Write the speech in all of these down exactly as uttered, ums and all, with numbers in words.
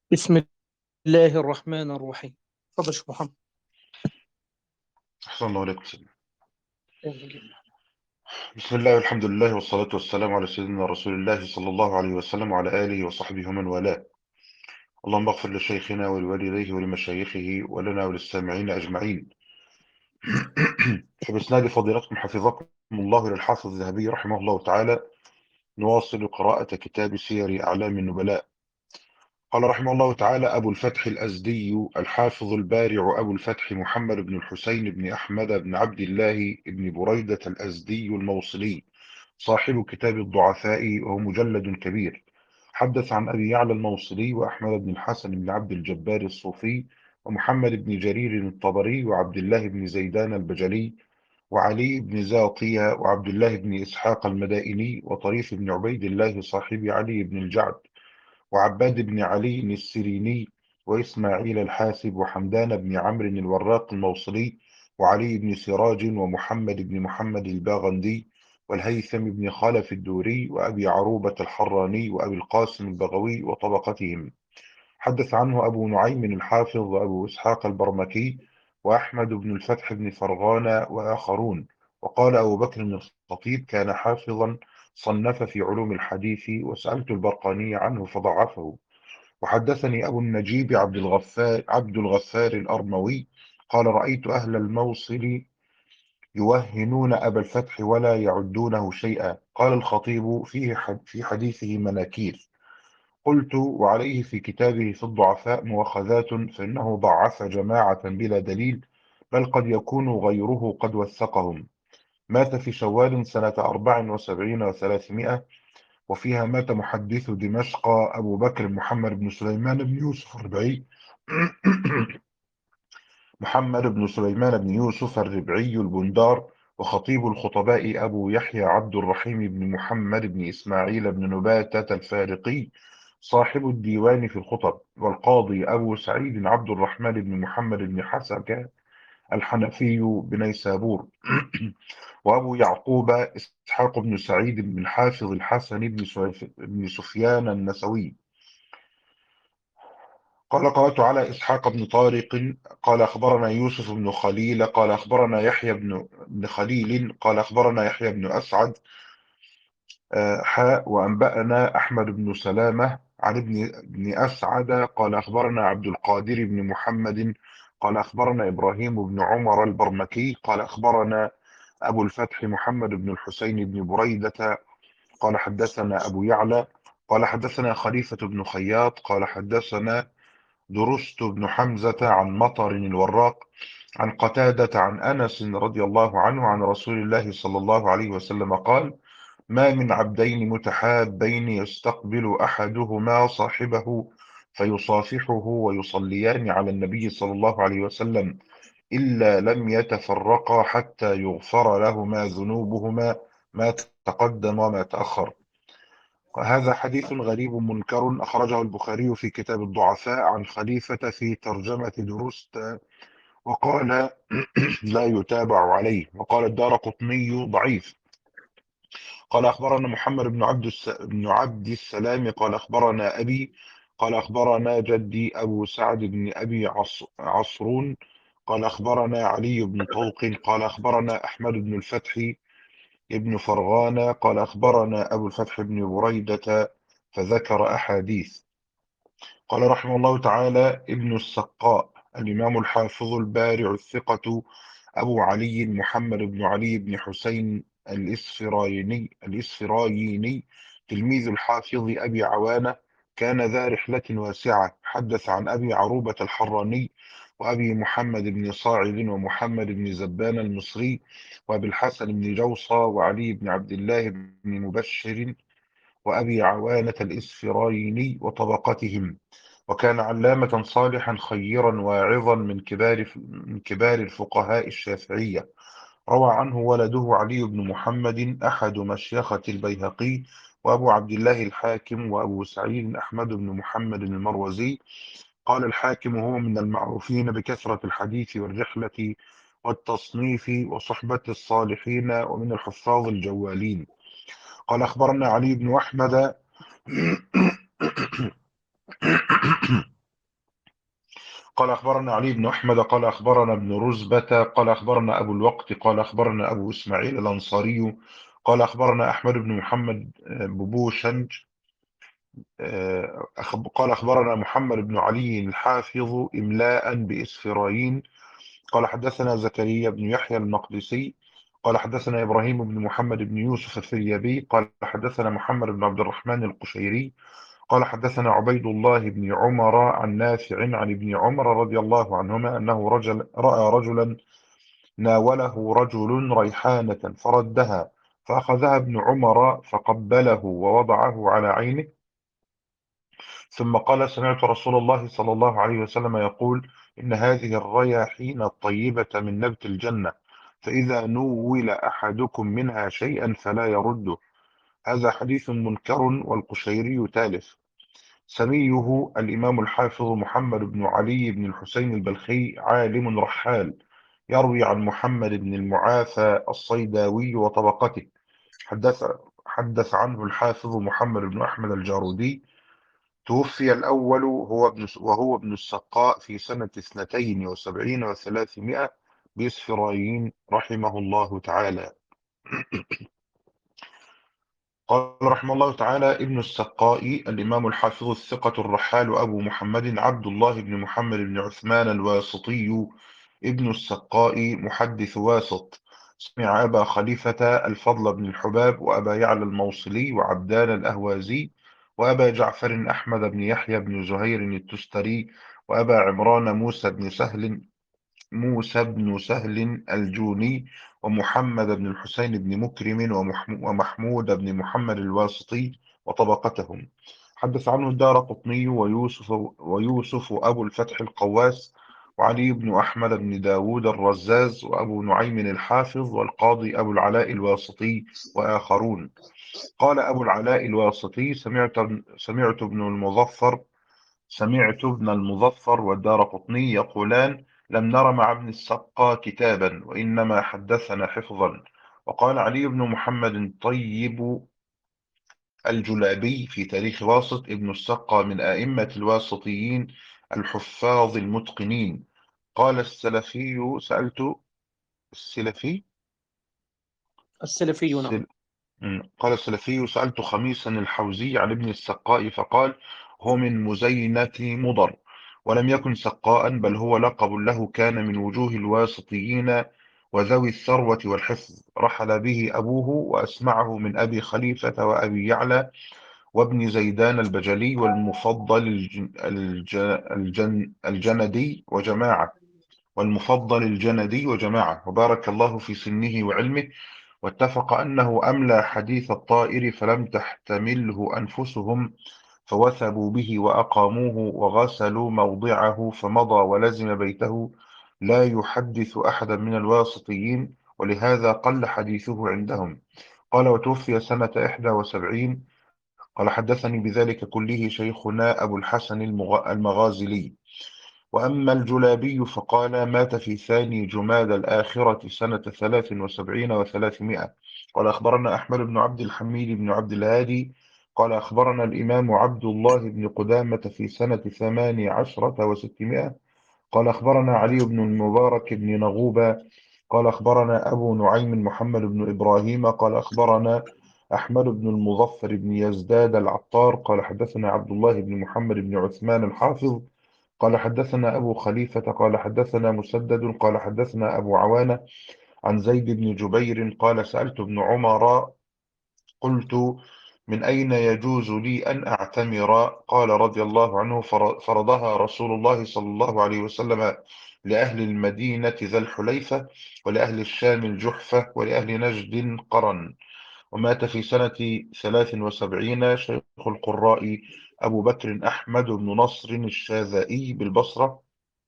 بسم الله الرحمن الرحيم. تفضل يا شيخ محمد. أحسن الله عليكم سيدنا. آمين جميعا. بسم الله والحمد لله والصلاة والسلام على سيدنا رسول الله صلى الله عليه وسلم وعلى آله وصحبه ومن والاه. اللهم اغفر لشيخنا ولوالديه ولمشايخه ولنا وللسامعين أجمعين. فبإسناد فضيلتكم حفظكم الله للحافظ الذهبي رحمه الله تعالى نواصل قراءة كتاب سير أعلام النبلاء. قال رحمه الله تعالى: أبو الفتح الأزدي الحافظ البارع أبو الفتح محمد بن الحسين بن أحمد بن عبد الله بن بريدة الأزدي الموصلي، صاحب كتاب الضعفاء وهو مجلد كبير. حدث عن أبي يعلى الموصلي وأحمد بن الحسن بن عبد الجبار الصوفي ومحمد بن جرير الطبري وعبد الله بن زيدان البجلي وعلي بن زاطية وعبد الله بن إسحاق المدائني وطريف بن عبيد الله صاحب علي بن الجعد وعباد بن علي السريني وإسماعيل الحاسب وحمدان بن عمرو الوراق الموصلي وعلي بن سراج ومحمد بن محمد الباغندي والهيثم بن خلف الدوري وأبي عروبة الحراني وأبي القاسم البغوي وطبقتهم. حدث عنه أبو نعيم الحافظ وأبو إسحاق البرمكي وأحمد بن الفتح بن فرغان وآخرون. وقال أبو بكر بن الخطيب: كان حافظا صنف في علوم الحديث، وسألت البرقاني عنه فضعفه. وحدثني أبو النجيب عبد الغفار عبد الغفار الأرموي قال: رأيت أهل الموصل يوهنون أبا الفتح ولا يعدونه شيئا. قال الخطيب: فيه حد في حديثه مناكير. قلت: وعليه في كتابه في الضعفاء مؤاخذات، فإنه ضعف جماعة بلا دليل، بل قد يكون غيره قد وثقهم. مات في شوال سنة أربع وسبعين وثلاثمائة، وفيها مات محدث دمشق أبو بكر محمد بن سليمان بن يوسف الربعي محمد بن سليمان بن يوسف الربعي البندار. وخطيب الخطباء أبو يحيى عبد الرحيم بن محمد بن إسماعيل بن نباتة الفارقي صاحب الديوان في الخطب. والقاضي أبو سعيد عبد الرحمن بن محمد بن حسكة الحنفي بنيسابور. وأبو يعقوب إسحاق بن سعيد بن الحافظ الحسن بن سويف- بن سفيان النسوي. قال: قرأت على إسحاق بن طارق قال أخبرنا يوسف بن خليل قال أخبرنا يحيى بن بن خليل قال أخبرنا يحيى بن أسعد آه، حاء. وأنبأنا أحمد بن سلامة عن ابن بن أسعد قال أخبرنا عبد القادر بن محمد قال أخبرنا إبراهيم بن عمر البرمكي قال أخبرنا أبو الفتح محمد بن الحسين بن بريدة قال حدثنا أبو يعلى قال حدثنا خليفة بن خياط قال حدثنا درست بن حمزة عن مطر الوراق عن قتادة عن أنس رضي الله عنه عن رسول الله صلى الله عليه وسلم قال: ما من عبدين متحابين يستقبل أحدهما صاحبه فيصافحه ويصليان على النبي صلى الله عليه وسلم إلا لم يتفرقا حتى يغفر لهما ذنوبهما ما تقدم وما تأخر. وهذا حديث غريب منكر أخرجه البخاري في كتاب الضعفاء عن خليفة في ترجمة درست، وقال: لا يتابع عليه. وقال الدارقطني: ضعيف. قال أخبرنا محمد بن عبد الس... بن عبد السلام قال أخبرنا أبي قال أخبرنا جدي أبو سعد بن أبي عص... عصرون قال أخبرنا علي بن طلق قال أخبرنا أحمد بن الفتح ابن فرغان قال أخبرنا أبو الفتح بن بريدة، فذكر أحاديث. قال رحمه الله تعالى: ابن السقاء الإمام الحافظ البارع الثقة أبو علي محمد بن علي بن حسين الإسفرايني الإسفرايني تلميذ الحافظ أبي عوانة، كان ذا رحلة واسعة. حدث عن أبي عروبة الحراني وأبي محمد بن صاعد ومحمد بن زبان المصري وأبي الحسن بن جوصى وعلي بن عبد الله بن مبشر وأبي عوانة الإسفرايني وطبقتهم. وكان علامة صالحا خيرا واعظا من كبار من كبار الفقهاء الشافعية. روى عنه ولده علي بن محمد أحد مشيخة البيهقي وأبو عبد الله الحاكم وأبو سعيد أحمد بن محمد المروزي. قال الحاكم: هو من المعروفين بكثرة الحديث والرحلة والتصنيف وصحبة الصالحين ومن الحفاظ الجوالين. قال أخبرنا علي بن أحمد قال أخبرنا علي بن أحمد قال أخبرنا ابن رزبة قال أخبرنا أبو الوقت قال أخبرنا أبو إسماعيل الأنصاري قال أخبرنا أحمد بن محمد آه، ببوشنج آه، أخب- قال أخبرنا محمد بن علي الحافظ إملاء بإسفراين قال حدثنا زكريا بن يحيى المقدسي قال حدثنا إبراهيم بن محمد بن يوسف الفريابي قال حدثنا محمد بن عبد الرحمن القشيري قال حدثنا عبيد الله بن عمر عن نافع عن ابن عمر رضي الله عنهما أنه رجل رأى رجلا ناوله رجل ريحانة فردها فأخذها ابن عمر فقبله ووضعه على عينه ثم قال سمعت رسول الله صلى الله عليه وسلم يقول إن هذه الرياحين الطيبة من نبت الجنة فإذا نول أحدكم منها شيئا فلا يرده. هذا حديث منكر والقشيري تالف. سميه الإمام الحافظ محمد بن علي بن الحسين البلخي عالم رحال يروي عن محمد بن المعافى الصيداوي وطبقته. حدث حدث عنه الحافظ محمد بن أحمد الجارودي. توفي الأول هو ابن وهو ابن السقاء في سنة اثنتين وسبعين وثلاثمائة بإسفراين رحمه الله تعالى. قال رحمه الله تعالى ابن السقاء الإمام الحافظ الثقة الرحال أبو محمد عبد الله بن محمد بن عثمان الواسطي ابن السقاء محدث واسط. سمع أبا خليفة الفضل بن الحباب وأبا يعلى الموصلي وعبدان الأهوازي وأبا جعفر أحمد بن يحيى بن زهير التستري وأبا عمران موسى بن سهل موسى بن سهل الجوني ومحمد بن الحسين بن مكرم ومحمو- ومحمود بن محمد الواسطي وطبقتهم. حدث عنه الدارقطني ويوسف ويوسف أبو الفتح القواس وعلي بن أحمد بن داود الرزاز وأبو نعيم الحافظ والقاضي أبو العلاء الواسطي وآخرون. قال أبو العلاء الواسطي سمعت سمعت ابن المظفر سمعت ابن المظفر والدارقطني يقولان لم نر مع ابن السقا كتابا وإنما حدثنا حفظا. وقال علي بن محمد طيب الجلابي في تاريخ واسط ابن السقا من أئمة الواسطيين الحفاظ المتقنين. قال السلفي سألت السلفي السلفي نعم. مم. قال السلفي سألت خميسا الحوزي عن ابن السقاء فقال هو من مزينة مضر ولم يكن سقاء بل هو لقب له كان من وجوه الواسطيين وذوي الثروة والحفظ. رحل به أبوه وأسمعه من أبي خليفة وأبي يعلى وابن زيدان البجلي والمفضل الجن الج- الجن الجندي وجماعة والمفضل الجندي وجماعة وبارك الله في سنه وعلمه. واتفق أنه أملى حديث الطائر فلم تحتمله أنفسهم فوثبوا به وأقاموه وغسلوا موضعه فمضى ولزم بيته لا يحدث أحدا من الواسطيين ولهذا قل حديثه عندهم. قال وتوفي سنة إحدى وسبعين. قال حدثني بذلك كله شيخنا أبو الحسن المغ- المغازلي. وأما الجلابي فقال مات في ثاني جماد الآخرة سنة ثلاث وسبعين وثلاثمائة. قال أخبرنا أحمد بن عبد الحميد بن عبد الهادي قال أخبرنا الإمام عبد الله بن قدامة في سنة ثمان عشرة وستمائة. قال أخبرنا علي بن المبارك بن نغوبة قال أخبرنا أبو نعيم محمد بن إبراهيم قال أخبرنا أحمد بن المظفر بن يزداد العطار قال حدثنا عبد الله بن محمد بن عثمان الحافظ قال حدثنا أبو خليفة قال حدثنا مسدد قال حدثنا أبو عوانة عن زيد بن جبير قال سألت ابن عمر قلت من أين يجوز لي أن أعتمر؟ قال رضي الله عنه فر- فرضها رسول الله صلى الله عليه وسلم لأهل المدينة ذا الحليفة ولأهل الشام الجحفة ولأهل نجد قرن. ومات في سنة ثلاث وسبعين شيخ القراء أبو بكر أحمد بن نصر الشاذائي بالبصرة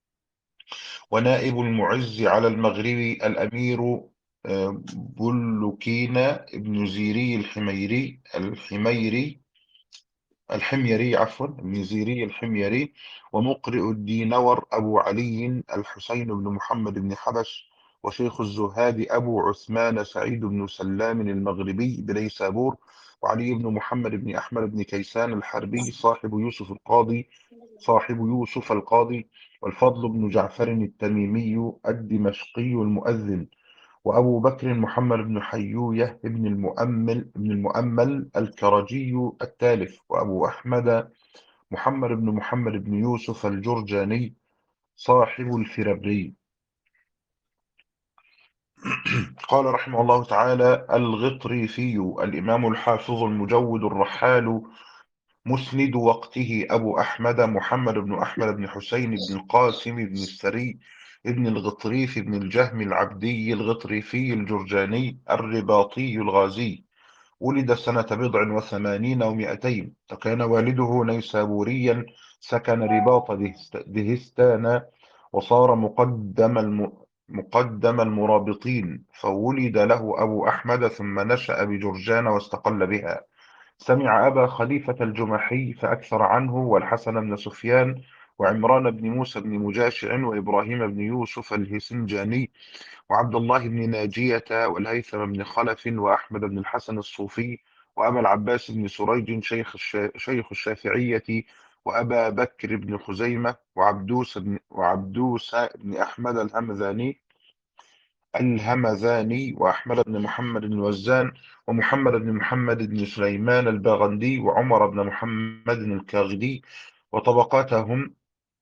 ونائب المعز على المغرب الأمير آه، بلوكينا ابن زيري الحميري الحميري الحميري عفوا ابن زيري الحميري ومقرئ الدينور أبو علي الحسين بن محمد بن حبش وشيخ الزهاد أبو عثمان سعيد بن سلام المغربي بنيسابور وعلي بن محمد بن أحمد بن كيسان الحربي صاحب يوسف القاضي صاحب يوسف القاضي، والفضل بن جعفر التميمي الدمشقي المؤذن، وأبو بكر محمد بن حيوية بن المؤمل بن المؤمل الكرجي التالف، وأبو أحمد محمد بن محمد بن يوسف الجرجاني صاحب الفرابري. قال رحمه الله تعالى: الغطريفي الإمام الحافظ المجود الرحال مسند وقته أبو أحمد محمد بن أحمد بن حسين بن القاسم بن السري ابن الغطريف بن الجهم العبدي الغطريفي الجرجاني الرباطي الغازي. ولد سنة بضع وثمانين ومائتين، وكان والده نيسابوريا، سكن رباط دهست- دهستان، وصار مقدم الم... مقدم المرابطين، فولد له أبو أحمد ثم نشأ بجرجان واستقل بها. سمع أبا خليفة الجمحي فأكثر عنه، والحسن بن سفيان، وعمران بن موسى بن مجاشع، وإبراهيم بن يوسف الهسنجاني، وعبد الله بن ناجية، والهيثم بن خلف، وأحمد بن الحسن الصوفي، وأبا العباس بن سريج شيخ الشا... شيخ الشافعية، وأبا بكر بن خزيمة، وعبدوس بن وعبدوس بن أحمد الهمذاني الهمذاني وأحمد بن محمد الوزان، ومحمد بن محمد بن سليمان الباغندي، وعمر بن محمد الكاغدي، وطبقاتهم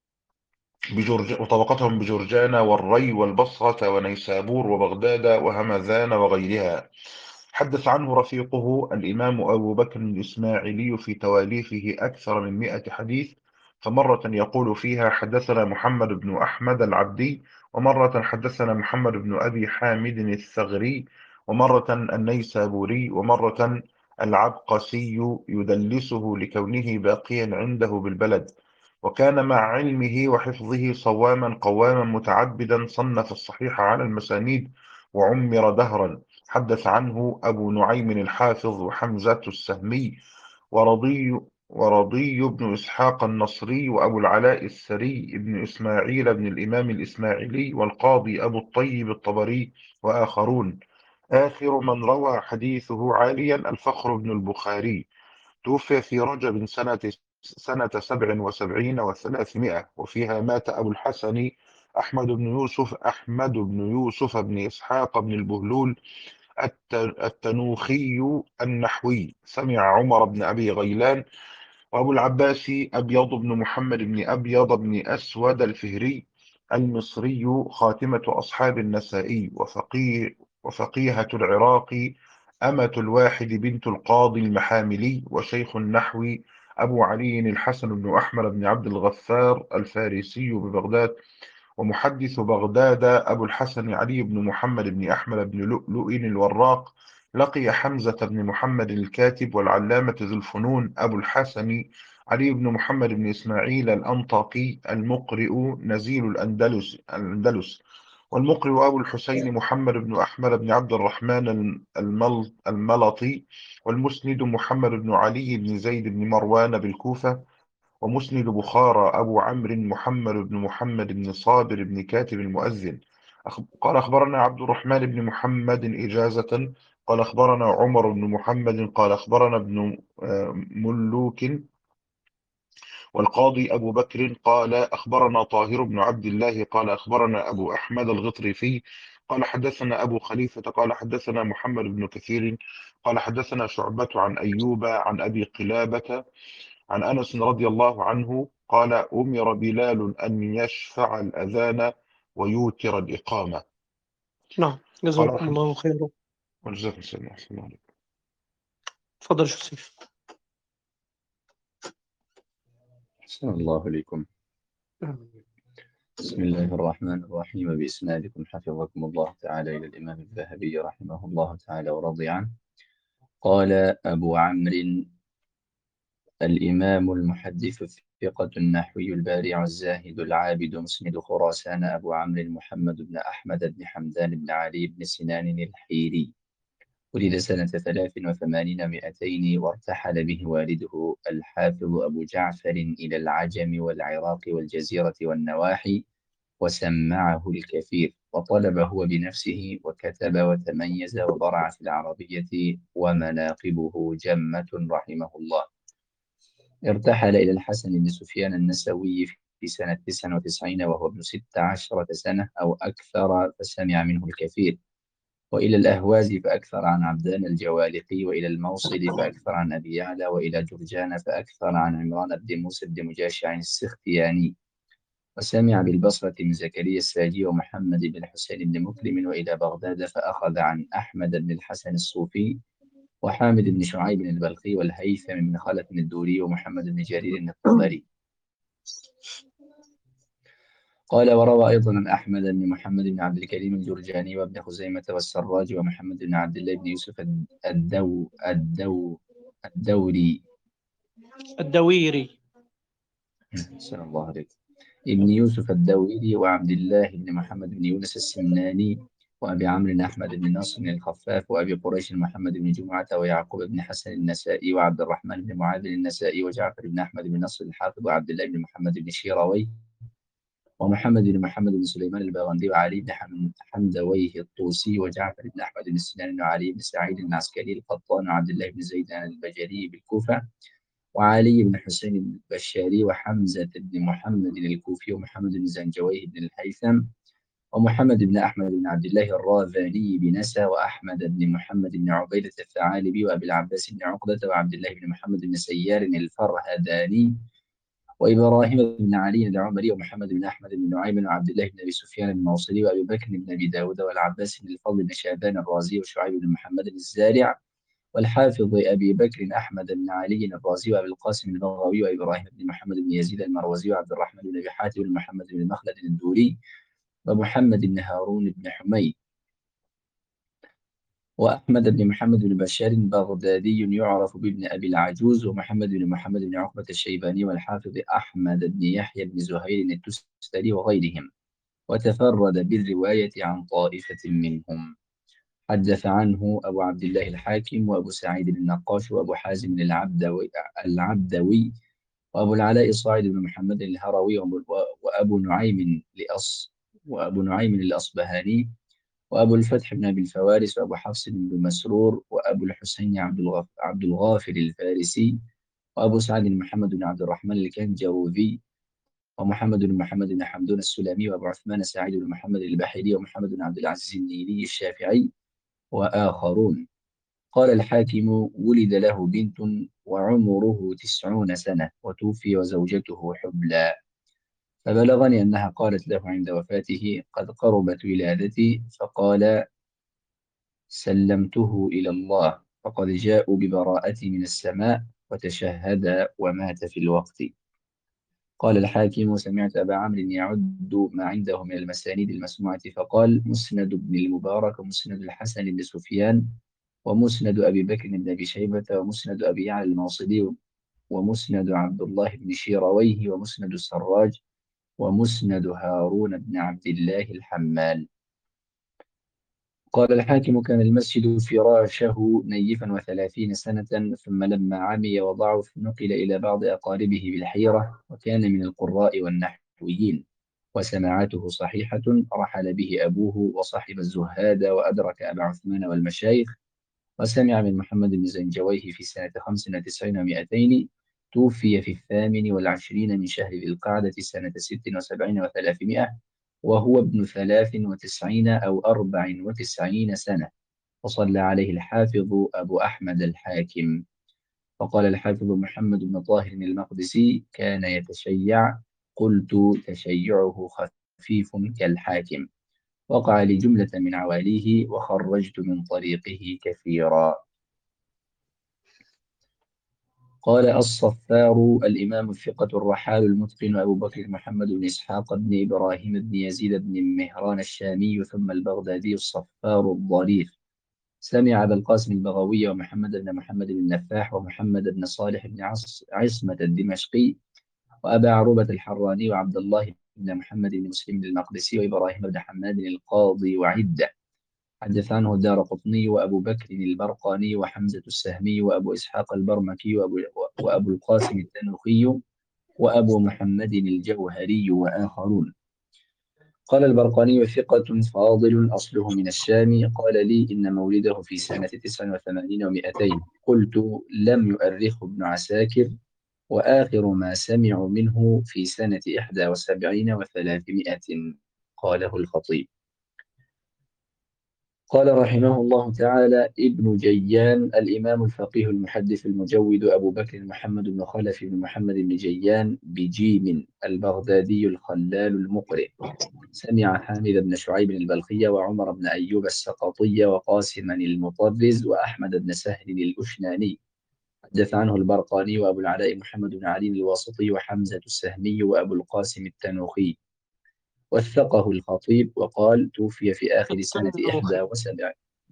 بجرج وطبقتهم بجرجان والري والبصرة ونيسابور وبغداد وهمذان وغيرها. حدث عنه رفيقه الإمام أبو بكر الإسماعيلي في تواليفه أكثر من مئة حديث، فمرة يقول فيها: حدثنا محمد بن أحمد العبدي، ومرة حدثنا محمد بن أبي حامد الثغري، ومرة النيسابوري، ومرة العبقسي، يدلسه لكونه باقيا عنده بالبلد. وكان مع علمه وحفظه صواما قواما متعبدا، صنف الصحيح على المسانيد، وعمر دهرا. حدث عنه أبو نعيم الحافظ وحمزة السهمي، ورضي ورضي بن إسحاق النصري، وأبو العلاء السري بن إسماعيل بن الإمام الإسماعيلي، والقاضي أبو الطيب الطبري، وآخرون. آخر من روى حديثه عاليا الفخر بن البخاري، توفي في رجب سنة سنة سبع وسبعين وثلاثمائة، وفيها مات أبو الحسن أحمد بن يوسف أحمد بن يوسف بن إسحاق بن البهلول الت- التنوخي النحوي. سمع عمر بن أبي غيلان. وأبو العباس أبيض بن محمد بن أبيض بن أسود الفهري المصري، خاتمة أصحاب النسائي، وفقيه وفقيهة العراق، أمة الواحد بنت القاضي المحاملي، وشيخ النحو أبو علي الحسن بن أحمد بن عبد الغفار الفارسي ببغداد، ومحدث بغداد أبو الحسن علي بن محمد بن أحمد بن لؤلؤ الوراق. لقي حمزة بن محمد الكاتب، والعلامة ذو الفنون أبو الحسن علي بن محمد بن إسماعيل الأنطاكي المقرئ نزيل الأندلس الأندلس والمقرئ أبو الحسين محمد بن أحمد بن عبد الرحمن المل- الملطي، والمسند محمد بن علي بن زيد بن مروان بالكوفة، ومسند بخارى أبو عمرو محمد بن محمد بن صابر بن كاتب المؤذن. أخ- قال أخبرنا عبد الرحمن بن محمد إجازة، قال أخبرنا عمر بن محمد قال أخبرنا ابن آه، ملوك، والقاضي أبو بكر قال أخبرنا طاهر بن عبد الله قال أخبرنا أبو أحمد الغطرفي قال حدثنا أبو خليفة قال حدثنا محمد بن كثير قال حدثنا شعبة عن أيوب عن أبي قلابة عن أنس رضي الله عنه قال: أمر بلال أن يشفع الأذان ويوتر الإقامة. نعم، قال جزاكم رحمه الله خيرا. وجزاكم الله خيرا. تفضل يا شيخ سيف. أحسن الله إليكم. بسم الله الرحمن الرحيم، بإسنادكم حفظكم الله تعالى إلى الإمام الذهبي رحمه الله تعالى ورضي عنه. قال أبو عمرو الإمام المحدث الثقة النحوي البارع الزاهد العابد مسند خراسان أبو عمرو محمد بن أحمد بن حمدان بن علي بن سنان الحيري، ولد سنة ثلاث وثمانين مئتين، وارتحل به والده الحافظ أبو جعفر إلى العجم والعراق والجزيرة والنواحي، وسمعه الكثير، وطلب هو بنفسه، وكتب وتميز وبرع في العربية، ومناقبه جمة رحمه الله. ارتحل إلى الحسن بن سفيان النسوي في سنة تسع وتسعين وهو ابن ست عشرة سنة أو أكثر، فسمع منه الكثير. وإلى الأهواز فأكثر عن عبدان الجوالقي، وإلى الموصل فأكثر عن أبي يعلى، وإلى جرجان فأكثر عن عمران بن موسى بن مجاشع السختياني. وسمع بالبصرة من زكريا الساجي ومحمد بن الحسين بن مكرم. وإلى بغداد فأخذ عن أحمد بن الحسن الصوفي وحامد بن شعيب البلخي والهيثم بن خلف الدوري ومحمد بن جرير الطبري. قال وروى أيضا عن أحمد بن محمد بن عبد الكريم الجرجاني وابن خزيمة والسراج ومحمد بن عبد الله بن يوسف الدو الدو الدوري الدويري. صلى الله عليه ابن يوسف الدوري وعبد الله بن محمد بن يونس السمناني وأبي عمرو أحمد بن ناصر الخفاف وأبي قريش محمد بن جمعة ويعقوب بن حسن النسائي وعبد الرحمن بن معاذ النسائي وجعفر بن أحمد بن نصر الحافظ وعبد الله بن محمد بن شيروي ومحمد بن محمد بن سليمان الباغندي وعلي بن حمدويه الطوسي وجعفر بن أحمد بن سنان وعلي بن سعيد العسكري القطان وعبد الله بن زيد البجلي بالكوفة وعلي بن حسين البشاري وحمزة بن محمد الكوفي ومحمد بن زنجويه بن الهيثم ومحمد بن أحمد بن عبد الله الراذاني بنسى وأحمد بن محمد بن عبيدة الثعالبي وأبي العباس بن عقبة وعبد الله بن محمد بن سيار الفرهداني وإبراهيم بن علي العمري ومحمد بن أحمد بن نعيم وعبد الله بن أبي سفيان الموصلي وأبي بكر بن أبي داود والعباس بن الفضل بن شعبان الرازي وشعيب بن محمد الزارع والحافظ أبي بكر أحمد بن علي الرازي وأبي القاسم البغوي وإبراهيم بن محمد بن يزيد المروزي وعبد الرحمن بن أبي حاتم بن محمد بن مخلد الدوري ومحمد بن هارون بن حميد وأحمد بن محمد بن بشار بغدادي يعرف بابن أبي العجوز ومحمد بن محمد بن عقبة الشيباني والحافظ أحمد بن يحيى بن زهير التستري وغيرهم، وتفرد بالرواية عن طائفة منهم. حدث عنه أبو عبد الله الحاكم وأبو سعيد النقاش وأبو حازم العبدوي, العبدوي وأبو العلاء صاعد بن محمد الهروي وأبو نعيم لأص وأبو نعيم الأصبهاني وأبو الفتح بن أبي الفوارس وأبو حفص بن مسرور وأبو الحسين عبد الغف... عبد الغافر الفارسي وأبو سعد بن محمد بن عبد الرحمن الكنجروذي ومحمد بن محمد بن حمدون السلمي وأبو عثمان سعيد بن محمد البحيري ومحمد بن عبد العزيز النيلي الشافعي وآخرون. قال الحاكم ولد له بنت وعمره تسعون سنة وتوفي وزوجته حبلى، فبلغني أنها قالت له عند وفاته قد قربت ولادتي، فقال سلمته إلى الله، فقد جاءوا ببراءتي من السماء وتشهد ومات في الوقت. قال الحاكم سمعت أبا عمرو يعد ما عنده من المسانيد المسموعة فقال مسند بن المبارك ومسند الحسن بن سفيان ومسند أبي بكر بن أبي شيبة ومسند أبي يعلى الموصلي ومسند عبد الله بن شيرويه ومسند السراج ومسند هارون بن عبد الله الحمال. قال الحاكم كان المسجد فراشه نيفا وثلاثين سنة، ثم لما عمي وضعف نقل إلى بعض أقاربه بالحيرة، وكان من القراء والنحويين وسماعاته صحيحة. رحل به أبوه وصاحب الزهاد وأدرك أبا عثمان والمشايخ، وسمع من محمد بن زنجويه في سنة خمس وتسعين ومائتين. توفي في الثامن والعشرين من شهر ذي القعدة سنة ست وسبعين وثلاثمائة وهو ابن ثلاث وتسعين أو أربع وتسعين سنة، وصلى عليه الحافظ أبو أحمد الحاكم. وقال الحافظ محمد بن طاهر المقدسي كان يتشيع، قلت تشيعه خفيف كالحاكم، وقع لجملة من عواليه وخرجت من طريقه كثيرا. قال الصفار الإمام الثقة الرحال المتقن أبو بكر محمد بن إسحاق بن إبراهيم بن يزيد بن مهران الشامي ثم البغدادي الصفار الضرير، سمع أبا القاسم البغوي ومحمد بن محمد بن نفاح ومحمد بن صالح بن عص عصمة الدمشقي وأبا عروبة الحراني وعبد الله بن محمد بن مسلم المقدسي وإبراهيم بن حماد القاضي وعدة. حدث عنه الدارقطني وأبو بكر البرقاني وحمزة السهمي وأبو إسحاق البرمكي وأبو, وأبو القاسم التنوخي وأبو محمد الجوهري وآخرون. قال البرقاني ثقة فاضل أصله من الشام، قال لي إن مولده في سنة تسع وثمانين ومائتين. قلت لم يؤرخه ابن عساكر وآخر ما سمعوا منه في سنة إحدى وسبعين وثلاثمائة. قاله الخطيب. قال رحمه الله تعالى ابن جيان الإمام الفقيه المحدث المجود أبو بكر محمد بن خلف بن محمد بن جيان بجيم البغدادي الخلال المقرئ، سمع حامد بن شعيب البلخي وعمر بن أيوب السقطي وقاسما المطرز وأحمد بن سهل الأشناني. حدث عنه البرقاني وأبو العلاء محمد بن علي الواسطي وحمزة السهمي وأبو القاسم التنوخي. وثقه الخطيب وقال توفي في آخر سنة إحدى وسبعين.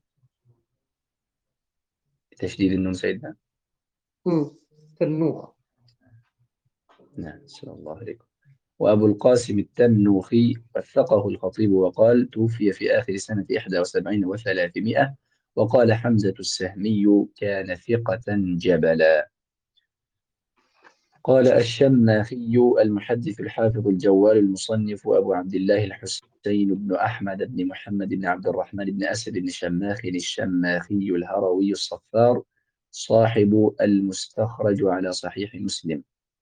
تشديد النون سيدنا. تنوخ. نعم صلى الله عليكم. وأبو القاسم التنوخي وثقه الخطيب وقال توفي في آخر سنة إحدى وسبعين وثلاثمائة. وقال حمزة السهمي كان ثقة جبلا. قال الشماخي المحدث الحافظ الجوال المصنف أبو عبد الله الحسين بن أحمد بن محمد بن عبد الرحمن بن أسد بن شماخ الشماخي الهروي الصفار، صاحب المستخرج على صحيح مسلم.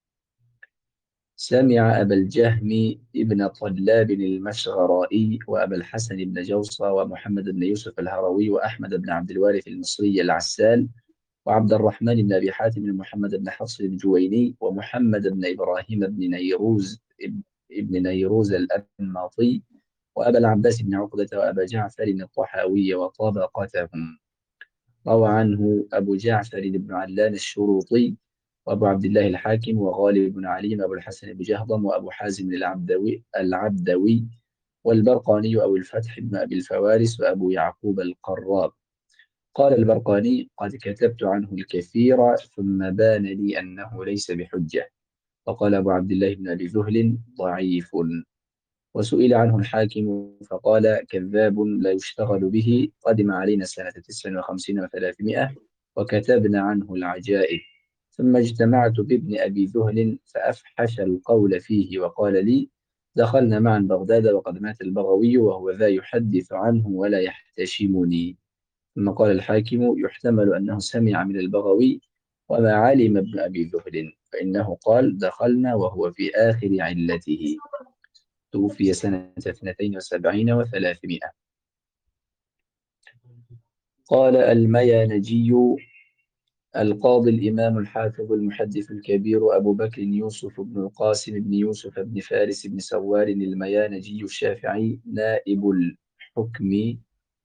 سمع أبا الجهم ابن طلاب المشغرائي وأبا الحسن بن جوصى ومحمد بن يوسف الهروي وأحمد بن عبد الوارث المصري العسال وعبد الرحمن بن أبي حاتم بن محمد بن حفص الجويني ومحمد بن إبراهيم بن نيروز ابن نيروز الأنماطي وأبا العباس بن عقدة وأبا جعفر الطحاوي وطبقتهم. روى عنه أبو جعفر بن علان الشروطي وأبو عبد الله الحاكم وغالب بن علي وأبو الحسن بن جهضم وأبو حازم العبدوي العبدوي والبرقاني وأبو الفتح بن أبي الفوارس وأبو يعقوب القراب. قال البرقاني قد كتبت عنه الكثير ثم بان لي أنه ليس بحجة. وقال أبو عبد الله بن أبي ذهل ضعيف. وسئل عنه الحاكم فقال كذاب لا يشتغل به، قدم علينا سنة تسع وخمسين وثلاثمائة وكتبنا عنه العجائب. ثم اجتمعت بابن أبي ذهل فأفحش القول فيه وقال لي دخلنا معا بغداد وقد مات البغوي وهو ذا يحدث عنه ولا يحتشمني. ثم قال الحاكم يحتمل أنه سمع من البغوي وما علم ابن أبي ذهل، فإنه قال دخلنا وهو في آخر علته. توفي سنة اثنتين وسبعين وثلاثمائة. قال الميانجي القاضي الإمام الحافظ المحدث الكبير أبو بكر يوسف بن القاسم بن يوسف بن فارس بن سوار الميانجي الشافعي نائب الحكم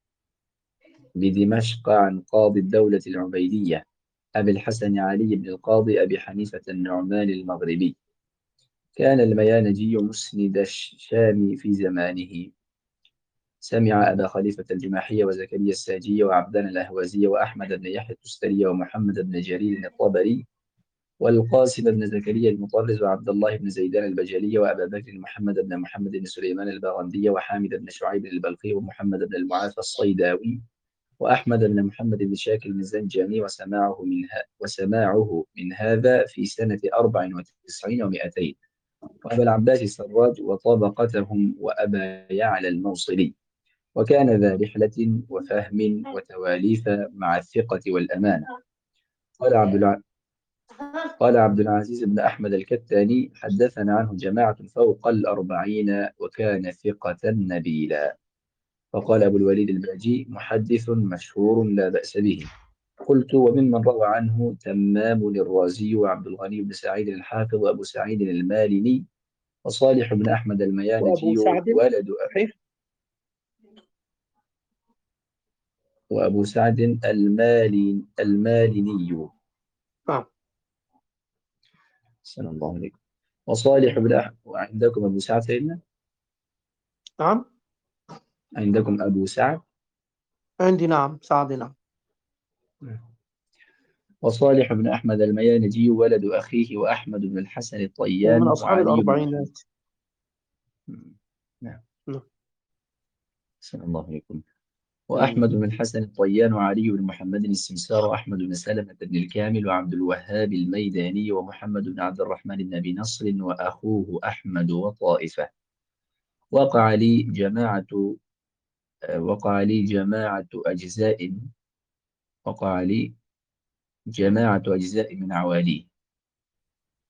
بدمشق عن قاضي الدولة العبيدية أبي الحسن علي بن القاضي أبي حنيفة النعمان المغربي. كان الميانجي مسند الشام في زمانه. سمع أبا خليفة الجماحية وزكريا الساجي وعبدان الأهوازي وأحمد بن يحيى التستري ومحمد بن جرير الطبري والقاسم بن زكريا المطرز وعبد الله بن زيدان البجلي وأبا بكر محمد بن محمد بن سليمان الباغندي وحامد بن شعيب البلخي ومحمد بن المعافى الصيداوي وأحمد بن محمد بن شاكر الزنجاني وسماعه من ها وسماعه من هذا في سنة أربع وتسعين ومائتين. وأبا العباس السراج وطبقتهم وأبا يعلى الموصلي. وكان ذا رحلة وفهم وتواليف مع الثقة والأمانة. قال عبد الع... قال عبد العزيز بن أحمد الكتاني حدثنا عنه جماعة فوق الأربعين وكان ثقة نبيلا. فقال أبو الوليد الباجي محدث مشهور لا بأس به. قلت وممن روى عنه تمام الرازي وعبد الغني بن سعيد الحافظ وأبو سعيد المالني وصالح بن أحمد وأبو الميانجي سعد ولد صحيح. وأبو سعد المالي المالني. نعم. صلى الله عليكم. وصالح بن أحمد. وعندكم أبو سعد سيدنا؟ نعم. عندكم أبو سعد؟ عندي نعم سعد نعم. وصالح بن أحمد الميانجي ولد أخيه وأحمد بن الحسن هو من الطيان أصحاب وعلي بن الأربعينات. نعم. نعم. صلى الله عليكم. آمين. وأحمد بن الحسن الطيان وعلي بن محمد السمسار وأحمد بن سلمة بن الكامل وعبد الوهاب الميداني ومحمد بن عبد الرحمن بن أبي نصر وأخوه أحمد وطائفة. وقع لي جماعة وقع لي جماعة أجزاء وقع لي جماعة أجزاء من عواليه.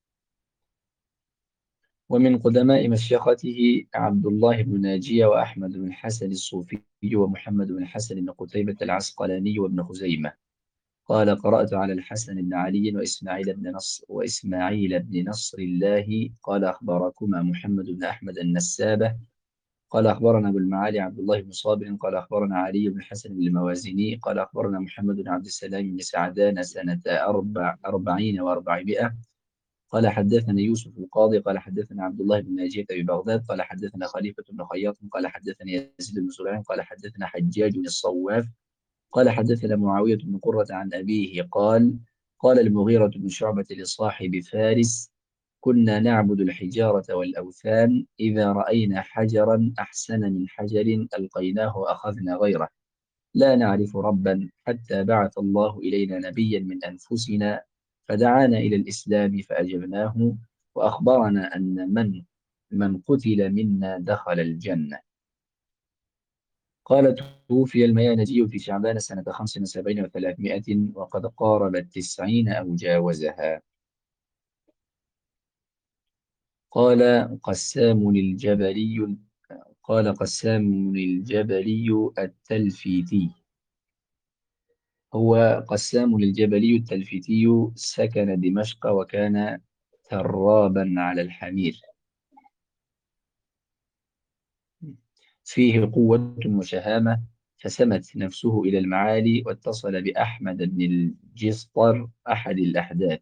ومن قدماء مشيخته عبد الله بن ناجية وأحمد بن الحسن الصوفي ومحمد بن الحسن بن قتيبة العسقلاني وابن خزيمة. قال قرأت على الحسن بن علي وإسماعيل بن نصر وإسماعيل بن نصر الله قال أخبركما محمد بن أحمد النسابة قال أخبرنا أبو المعالي عبد الله بن صابر قال أخبرنا علي بن الحسن بن الموازني قال أخبرنا محمد بن عبد السلام بن سعدان سنة أربع أربعين وأربعمائة قال حدثنا يوسف القاضي قال حدثنا عبد الله بن ناجية ببغداد قال حدثنا خليفة بن خياط قال حدثني يزيد بن سليمان قال حدثنا حجاج بن الصواف قال حدثنا معاوية بن قرة عن أبيه قال قال المغيرة بن شعبة لصاحب فارس كنا نعبد الحجارة والأوثان إذا رأينا حجرا أحسن من حجر ألقيناه وأخذنا غيره لا نعرف ربا حتى بعث الله إلينا نبيا من أنفسنا فدعانا إلى الإسلام فأجبناه وأخبرنا أن من من قتل منا دخل الجنة. قال توفي الميانجي في شعبان سنة خمس وسبعين وثلاثمائة وقد قارب التسعين أو جاوزها. قال قسام الجبلي قال قسام الجبلي التلفيتي هو قسام الجبلي التلفيتي سكن دمشق وكان ترابا على الحمير فيه قوة وشهامة فسمت نفسه إلى المعالي واتصل بأحمد بن الجسطر أحد الأحداث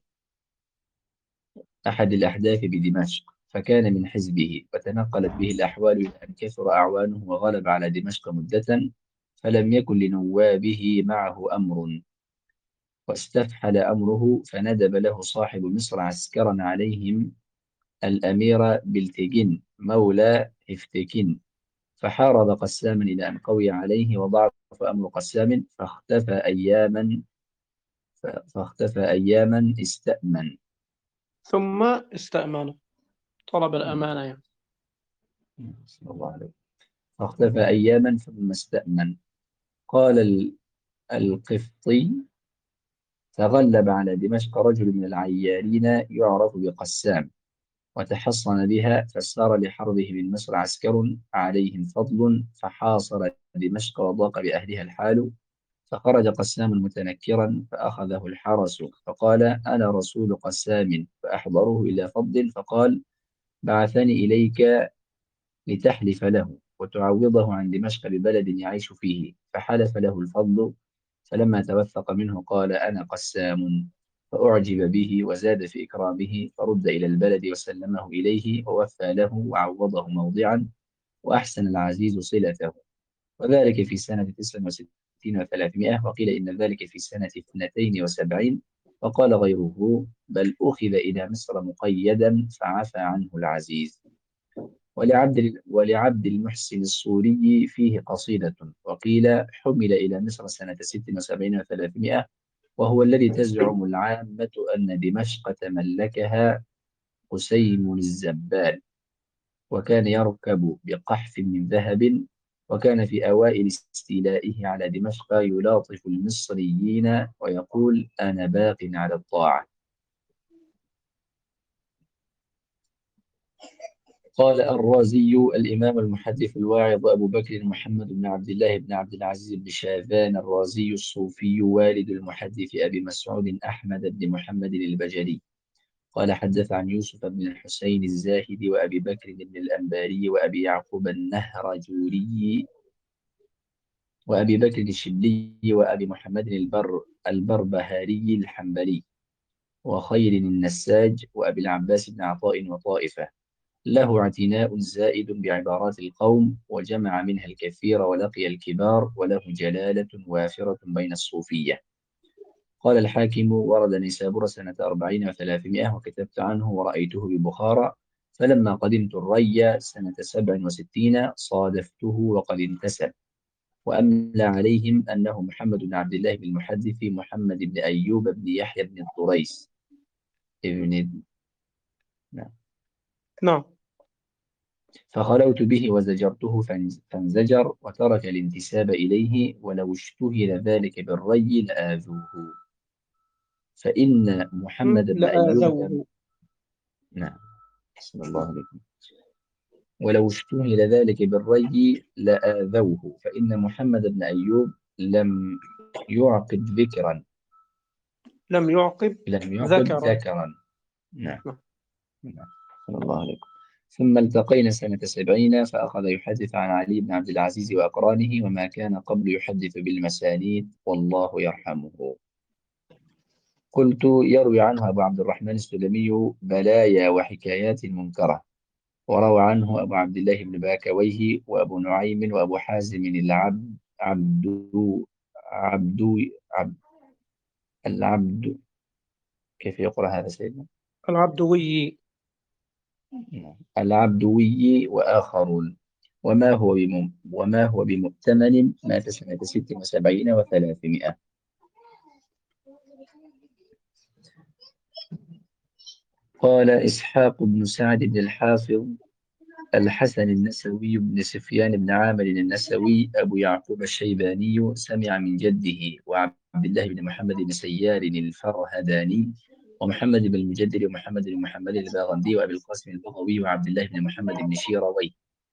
أحد الأحداث بدمشق فكان من حزبه وتنقلت به الأحوال إلى أن كثر أعوانه وغلب على دمشق مدة فلم يكن لنوابه معه أمر واستفحل أمره فندب له صاحب مصر عسكرا عليهم الأمير بلتجن مولى هفتكين فحارب قساما إلى أن قوي عليه وضعف أمر قسام فاختفى أياما فاختفى أياما استأمن ثم استأمن، طلب الأمانة يعني. صلى الله عليه فاختفى أياما ثم استأمن. قال القفطي تغلب على دمشق رجل من العيارين يعرف بقسام وتحصن بها فسار لحربه من مصر عسكر عليهم فضل فحاصر دمشق وضاق بأهلها الحال فخرج قسام متنكرا فأخذه الحرس فقال أنا رسول قسام فأحضره إلى فضل فقال بعثني إليك لتحلف له وتعوضه عن دمشق ببلد يعيش فيه فحلف له الفضل فلما توثق منه قال أنا قسام فأعجب به وزاد في إكرامه فرد إلى البلد وسلمه إليه ووفى له وعوضه موضعا وأحسن العزيز صلته وذلك في سنة تسع وستين وثلاثمائة وقيل إن ذلك في سنة اثنتين وسبعين وقال غيره بل أخذ إلى مصر مقيدا فعفى عنه العزيز. ولعبد ولعبد المحسن الصوري فيه قصيدة وقيل حمل إلى مصر سنة ست وسبعين وثلاثمائة وهو الذي تزعم العامة أن دمشق تملكها قسيم الزبال وكان يركب بقحف من ذهب وكان في أوائل استيلائه على دمشق يلاطف المصريين ويقول أنا باق على الطاعة. قال الرازي الإمام المحدث الواعظ أبو بكر محمد بن عبد الله بن عبد العزيز بن شاذان الرازي الصوفي والد المحدث أبي مسعود أحمد بن محمد البجلي قال حدث عن يوسف بن الحسين الزاهد وأبي بكر بن الأنباري وأبي يعقوب النهرجوري وأبي بكر الشبلي وأبي محمد البر البربهاري الحنبلي وخير النساج وأبي العباس بن عطاء وطائفة له اعتناء زائد بعبارات القوم وجمع منها الكثير ولقي الكبار وله جلالة وافرة بين الصوفية. قال الحاكم ورد نيسابور سنة أربعين وثلاثمائة وكتبت عنه ورأيته ببخارى فلما قدمت الري سنة سبع وستين صادفته وقد انتسب وأملى عليهم أنه محمد بن عبد الله بن المحدث محمد بن أيوب بن يحيى بن الطريس ابن نعم نعم. فخلوت به وزجرته فانزجر وترك الانتساب إليه ولو اشتهر ذلك بالري لآذوه فإن محمد بن أيوب لآذوه. نعم صلى الله عليكم. ولو اشتمل ذلك بالري لآذوه، فإن محمد بن أيوب لم يعقد ذكرا لم يعقب لم يعقد ذكرا. ذكرا. نعم. نعم. نعم. صلى الله عليكم. ثم التقينا سنة سبعين فأخذ يحدث عن علي بن عبد العزيز وأقرانه، وما كان قبل يحدث بالمسانيد والله يرحمه. قلت: يروي عنه أبو عبد الرحمن السلمي بلايا وحكايات منكرة، وروى عنه أبو عبد الله بن باكويه وأبو نعيم وأبو حازم العبد عبد عبد عبد العبد كيف يقرأ هذا سيدنا؟ العبدوي. العبدوي وآخرون. وما هو بم... وما هو بمؤتمن، مات سنة ست وسبعين وثلاثمائة. قال إسحاق بن سعد بن الحافظ الحسن النسوي بن سفيان بن عامر النسوي أبو يعقوب الشيباني سمع من جده وعبد الله بن محمد بن سيار الفرهداني ومحمد بن المجدد ومحمد بن محمد الباغندي وأبي القاسم البغوي وعبد الله بن محمد بن شيروي،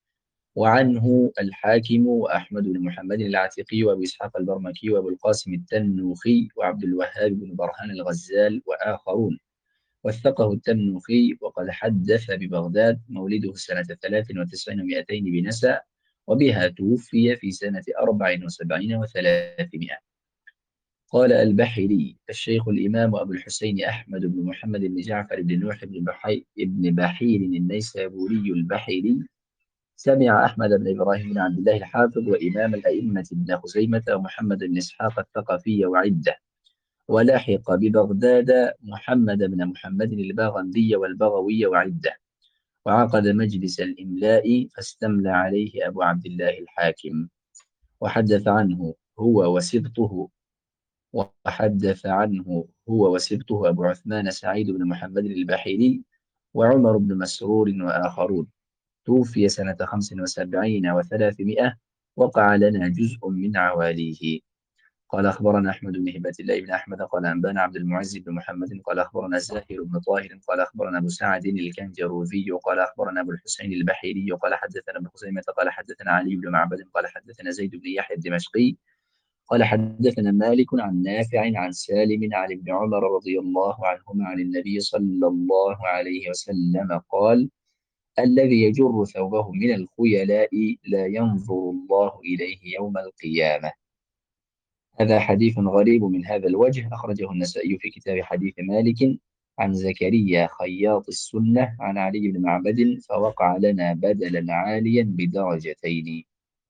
وعنه الحاكم وأحمد بن محمد العاتقي وأبو إسحاق البرمكي وأبو القاسم التنوخي وعبد الوهاب بن برهان الغزال وآخرون. وثقه التنوخي وقد حدث ببغداد، مولده سنة ثلاث وتسعين ومائتين بنسى، وبها توفي في سنة أربع وسبعين وثلاثمائة. قال البحري: الشيخ الإمام أبو الحسين أحمد بن محمد بن جعفر بن نوح بن بحي بن بحير النيسابوري البحري سمع أحمد بن إبراهيم بن عبد الله الحافظ وإمام الأئمة بن خزيمة ومحمد بن إسحاق الثقفي وعدة، ولحق ببغداد محمد بن محمد الباغندي والبغوي وعدة، وعقد مجلس الإملاء فاستملى عليه أبو عبد الله الحاكم، وحدث عنه هو وسبطه وحدث عنه هو وسبطه أبو عثمان سعيد بن محمد البحيري وعمر بن مسرور وآخرون. توفي سنة خمس وسبعين وثلاثمائة، وقع لنا جزء من عواليه. قال أخبرنا أحمد بن هبة الله بن أحمد قال أنبانا عبد المعز بن محمد قال أخبرنا زاهر بن طاهر قال أخبرنا أبو سعد الكنجروذي قال أخبرنا أبو الحسين البحيري قال حدثنا ابن خزيمة قال حدثنا علي بن معبد قال حدثنا زيد بن يحيى الدمشقي قال حدثنا مالك عن نافع عن سالم عن ابن عمر رضي الله عنهما عن النبي صلى الله عليه وسلم قال: الذي يجر ثوبه من الخيلاء لا ينظر الله إليه يوم القيامة. هذا حديث غريب من هذا الوجه، أخرجه النسائي في كتاب حديث مالك عن زكريا خياط السنة عن علي بن معبد، فوقع لنا بدلا عاليا بدرجتين.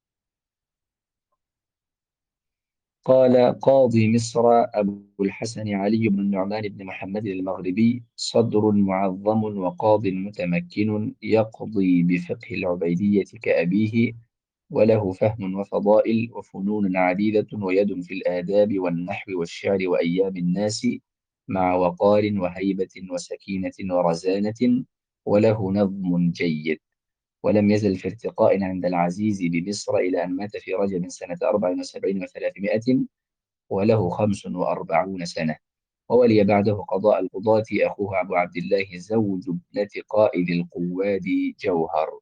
قال قاضي مصر أبو الحسن علي بن النعمان بن محمد المغربي: صدر معظم وقاض متمكن، يقضي بفقه العبيدية كأبيه، وله فهم وفضائل وفنون عديدة، ويد في الآداب والنحو والشعر وأيام الناس، مع وقار وهيبة وسكينة ورزانة، وله نظم جيد، ولم يزل في ارتقاء عند العزيز بمصر إلى أن مات في رجب سنة أربع وسبعين وثلاثمائة، وله خمس وأربعون سنة. وولي بعده قضاء القضاة أخوه أبو عبد الله زوج ابنة قائد القواد جوهر.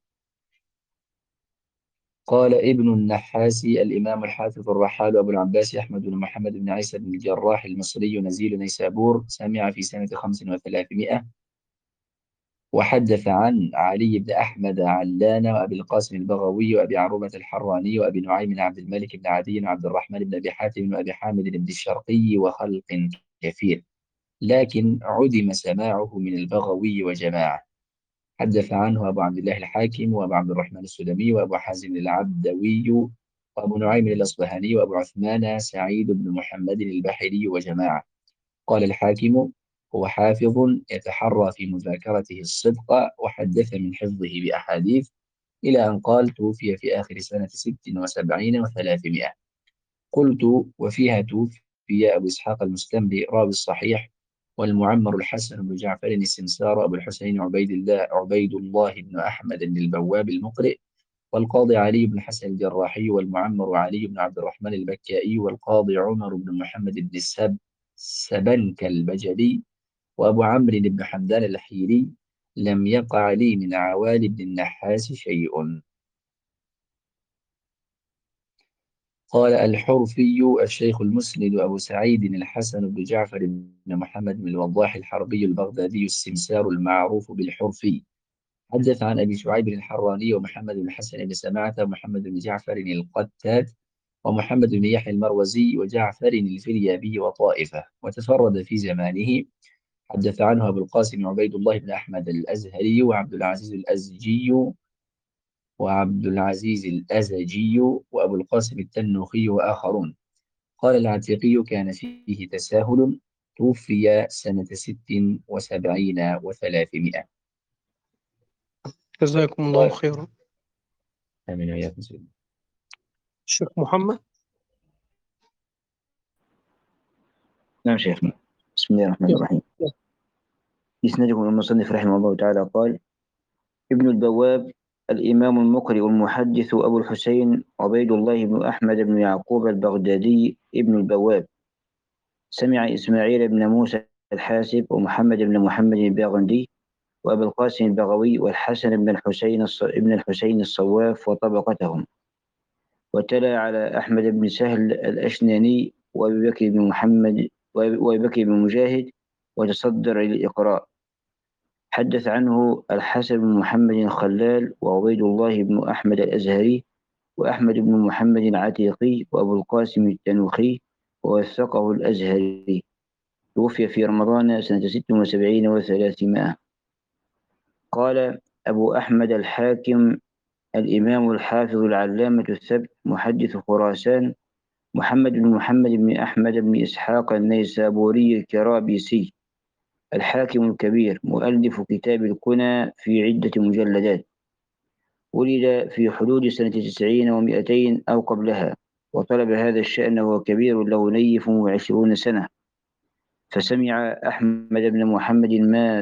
قال ابن النحاس الإمام الحافظ الرحال أبو العباس أحمد بن محمد بن عيسى بن الجراح المصري نزيل نيسابور، سمع في سنة خمس وثلاثمائة، وحدث عن علي بن أحمد علان وأبي القاسم البغوي وأبي عروبة الحراني وأبي نعيم عبد الملك بن عدي وعبد الرحمن بن أبي حاتم وأبي حامد بن الشرقي وخلق كثير، لكن عدم سماعه من البغوي وجماعة. حدث عنه أبو عبد الله الحاكم وأبو عبد الرحمن السلمي وأبو حازم العبدوي وأبو نعيم الأصبهاني وأبو عثمان سعيد بن محمد البحري وجماعة. قال الحاكم: هو حافظ يتحرى في مذاكرته الصدق، وحدث من حفظه بأحاديث، إلى أن قال توفي في آخر سنة ست وسبعين وثلاثمائة. قلت: وفيها توفي أبو إسحاق المستملي راوي الصحيح، والمعمر الحسن بن جعفر السمسار، أبو الحسين عبيد الله عبيد الله بن أحمد بن البواب المقرئ، والقاضي علي بن حسن الجراحي، والمعمر علي بن عبد الرحمن البكائي، والقاضي عمر بن محمد بن السب سبنك البجلي، وأبو عمرو بن حمدان الحيري، لم يقع لي من عوالي بن النحاس شيء. قال الحرفي الشيخ المسند أبو سعيد الحسن بن جعفر بن محمد بن الوضاح الحربي البغدادي السمسار المعروف بالحرفي، حدث عن أبي شعيب الحراني ومحمد بن الحسن بن سماعة ومحمد بن جعفر القتات ومحمد بن يحيى المروزي وجعفر الفريابي وطائفة، وتفرد في زمانه. حدث عنه أبو القاسم عبيد الله بن أحمد الأزهري وعبد العزيز الأزجي وعبد العزيز الأزجي وأبو القاسم التنوخي وآخرون. قال العتيقي كان فيه تساهل، توفي سنة ست وسبعين وثلاثمائة. جزاكم الله خيرا. آمين وإياكم سيدنا. الشيخ محمد. نعم شيخنا. بسم الله الرحمن الرحيم. إسناده المصنف رحمه الله تعالى قال: ابن البواب الإمام المقرئ المحدث أبو الحسين عبيد الله بن أحمد بن يعقوب البغدادي ابن البواب، سمع إسماعيل بن موسى الحاسب ومحمد بن محمد الباغندي وأبو القاسم البغوي والحسن بن الحسين الص... ابن الحسين الصواف وطبقتهم، وتلا على أحمد بن سهل الأشناني وأبي بكر بن محمد وأبي بكر بن مجاهد، وتصدر للإقراء. حدث عنه الحسن بن محمد الخلال وعبيد الله بن أحمد الأزهري وأحمد بن محمد العتيقي وأبو القاسم التنوخي، ووثقه الأزهري. توفي في رمضان سنة ست وسبعين وثلاثمائة. قال أبو أحمد الحاكم الإمام الحافظ العلامة الثبت محدث خراسان محمد بن محمد بن أحمد بن إسحاق النيسابوري الكرابيسي الحاكم الكبير، مؤلف كتاب الكنى في عدة مجلدات، ولد في حدود سنة تسعين ومائتين أو قبلها، وطلب هذا الشأن وهو كبير له نيف وعشرون سنة، فسمع أحمد بن محمد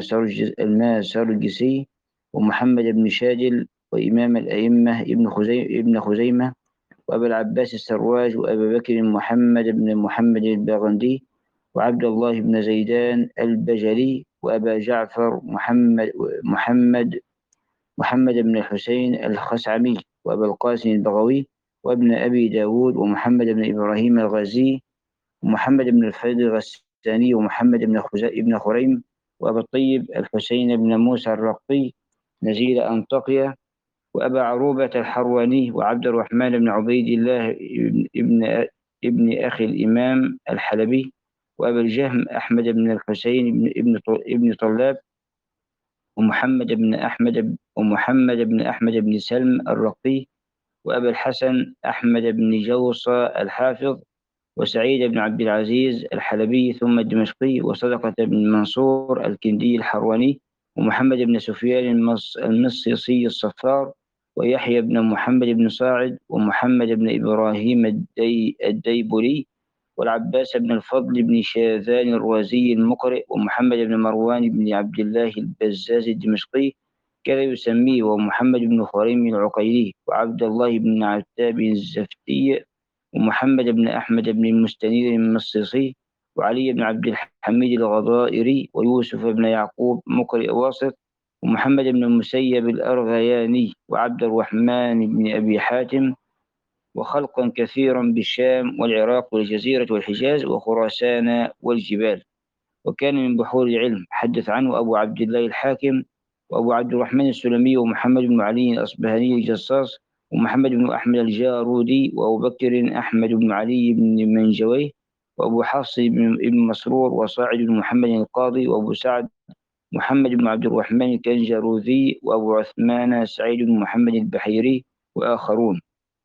الماسرجسي ومحمد بن شادل وإمام الأئمة ابن خزيمة, ابن خزيمة وأبا العباس السراج وأبا بكر محمد بن محمد الباغندي وعبد الله بن زيدان البجلي وأبا جعفر محمد محمد محمد بن الحسين الخسعمي وأبا القاسم البغوي وابن أبي داود ومحمد بن إبراهيم الغازي ومحمد بن الفيض الغساني ومحمد بن ابن خريم وأبا الطيب الحسين بن موسى الرقطي نزيل أنطاكيا وأبا عروبة الحرواني وعبد الرحمن بن عبيد الله ابن ابن أخي الإمام الحلبي وأبا الجهم أحمد بن الحسين ابن ابن طلاب ومحمد بن أحمد ومحمد بن أحمد بن سلم الرقي وأبا الحسن أحمد بن جوصة الحافظ وسعيد بن عبد العزيز الحلبي ثم الدمشقي وصدقة بن منصور الكندي الحرواني ومحمد بن سفيان المصيصي الصفار ويحيى بن محمد بن صاعد ومحمد بن إبراهيم الدي الديبولي والعباس بن الفضل بن شاذان الرازي المقرئ ومحمد بن مروان بن عبد الله البزاز الدمشقي كذا يسميه، ومحمد بن خريم العقيلي وعبد الله بن عتاب الزفتي ومحمد بن أحمد بن المستنير المصيصي وعلي بن عبد الحميد الغضائري ويوسف بن يعقوب مقرئ واسط ومحمد بن المسيب الأرغياني وعبد الرحمن بن أبي حاتم، وخلقا كثيرا بالشام والعراق والجزيرة والحجاز وخراسان والجبال، وكان من بحور العلم. حدث عنه أبو عبد الله الحاكم وأبو عبد الرحمن السلمي ومحمد بن علي الأصبهاني الجصاص ومحمد بن أحمد الجارودي وأبو بكر أحمد بن علي بن منجوي وأبو حفص بن مسرور وصاعد بن محمد القاضي وأبو سعد محمد بن عبد الرحمن الكنجروذي وأبو عثمان سعيد بن محمد البحيري وآخرون.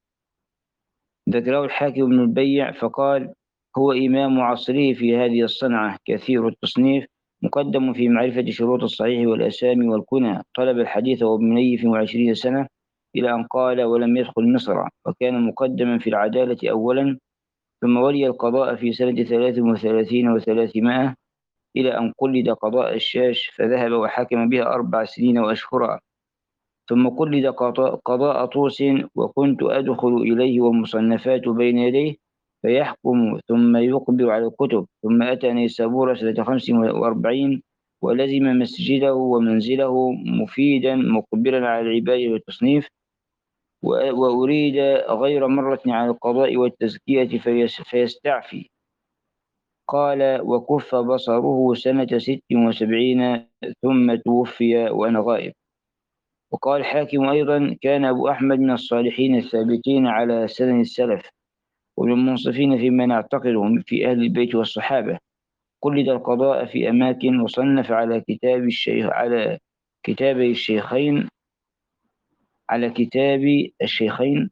ذكره الحاكم بن البيع فقال: هو إمام عصره في هذه الصنعة، كثير التصنيف، مقدم في معرفة شروط الصحيح والأسامي والكنى، طلب الحديث وابن نيف وعشرين سنة إلى أن قال ولم يدخل مصر، وكان مقدما في العدالة أولا، ثم ولي القضاء في سنة ثلاث وثلاثين وثلاثمائة إلى أن قلد قضاء الشاش فذهب وحكم بها أربع سنين وأشهرا، ثم قلد قضاء طوس وكنت أدخل إليه والمصنفات بين يديه فيحكم ثم يقبل على الكتب، ثم أتى نيسابور سنة خمس وأربعين ولزم مسجده ومنزله مفيدا مقبلا على العبادة والتصنيف، وأريد غير مرة على القضاء والتزكية فيستعفي. قال: وكف بصره سنة ست وسبعين ثم توفي وأنا غائب. وقال الحاكم أيضا: كان أبو أحمد من الصالحين الثابتين على سنن السلف، ومن المنصفين فيما نعتقدهم في أهل البيت والصحابة. قلد القضاء في أماكن، وصنف على كتاب الشيخ على كتابي الشيخين على كتاب الشيخين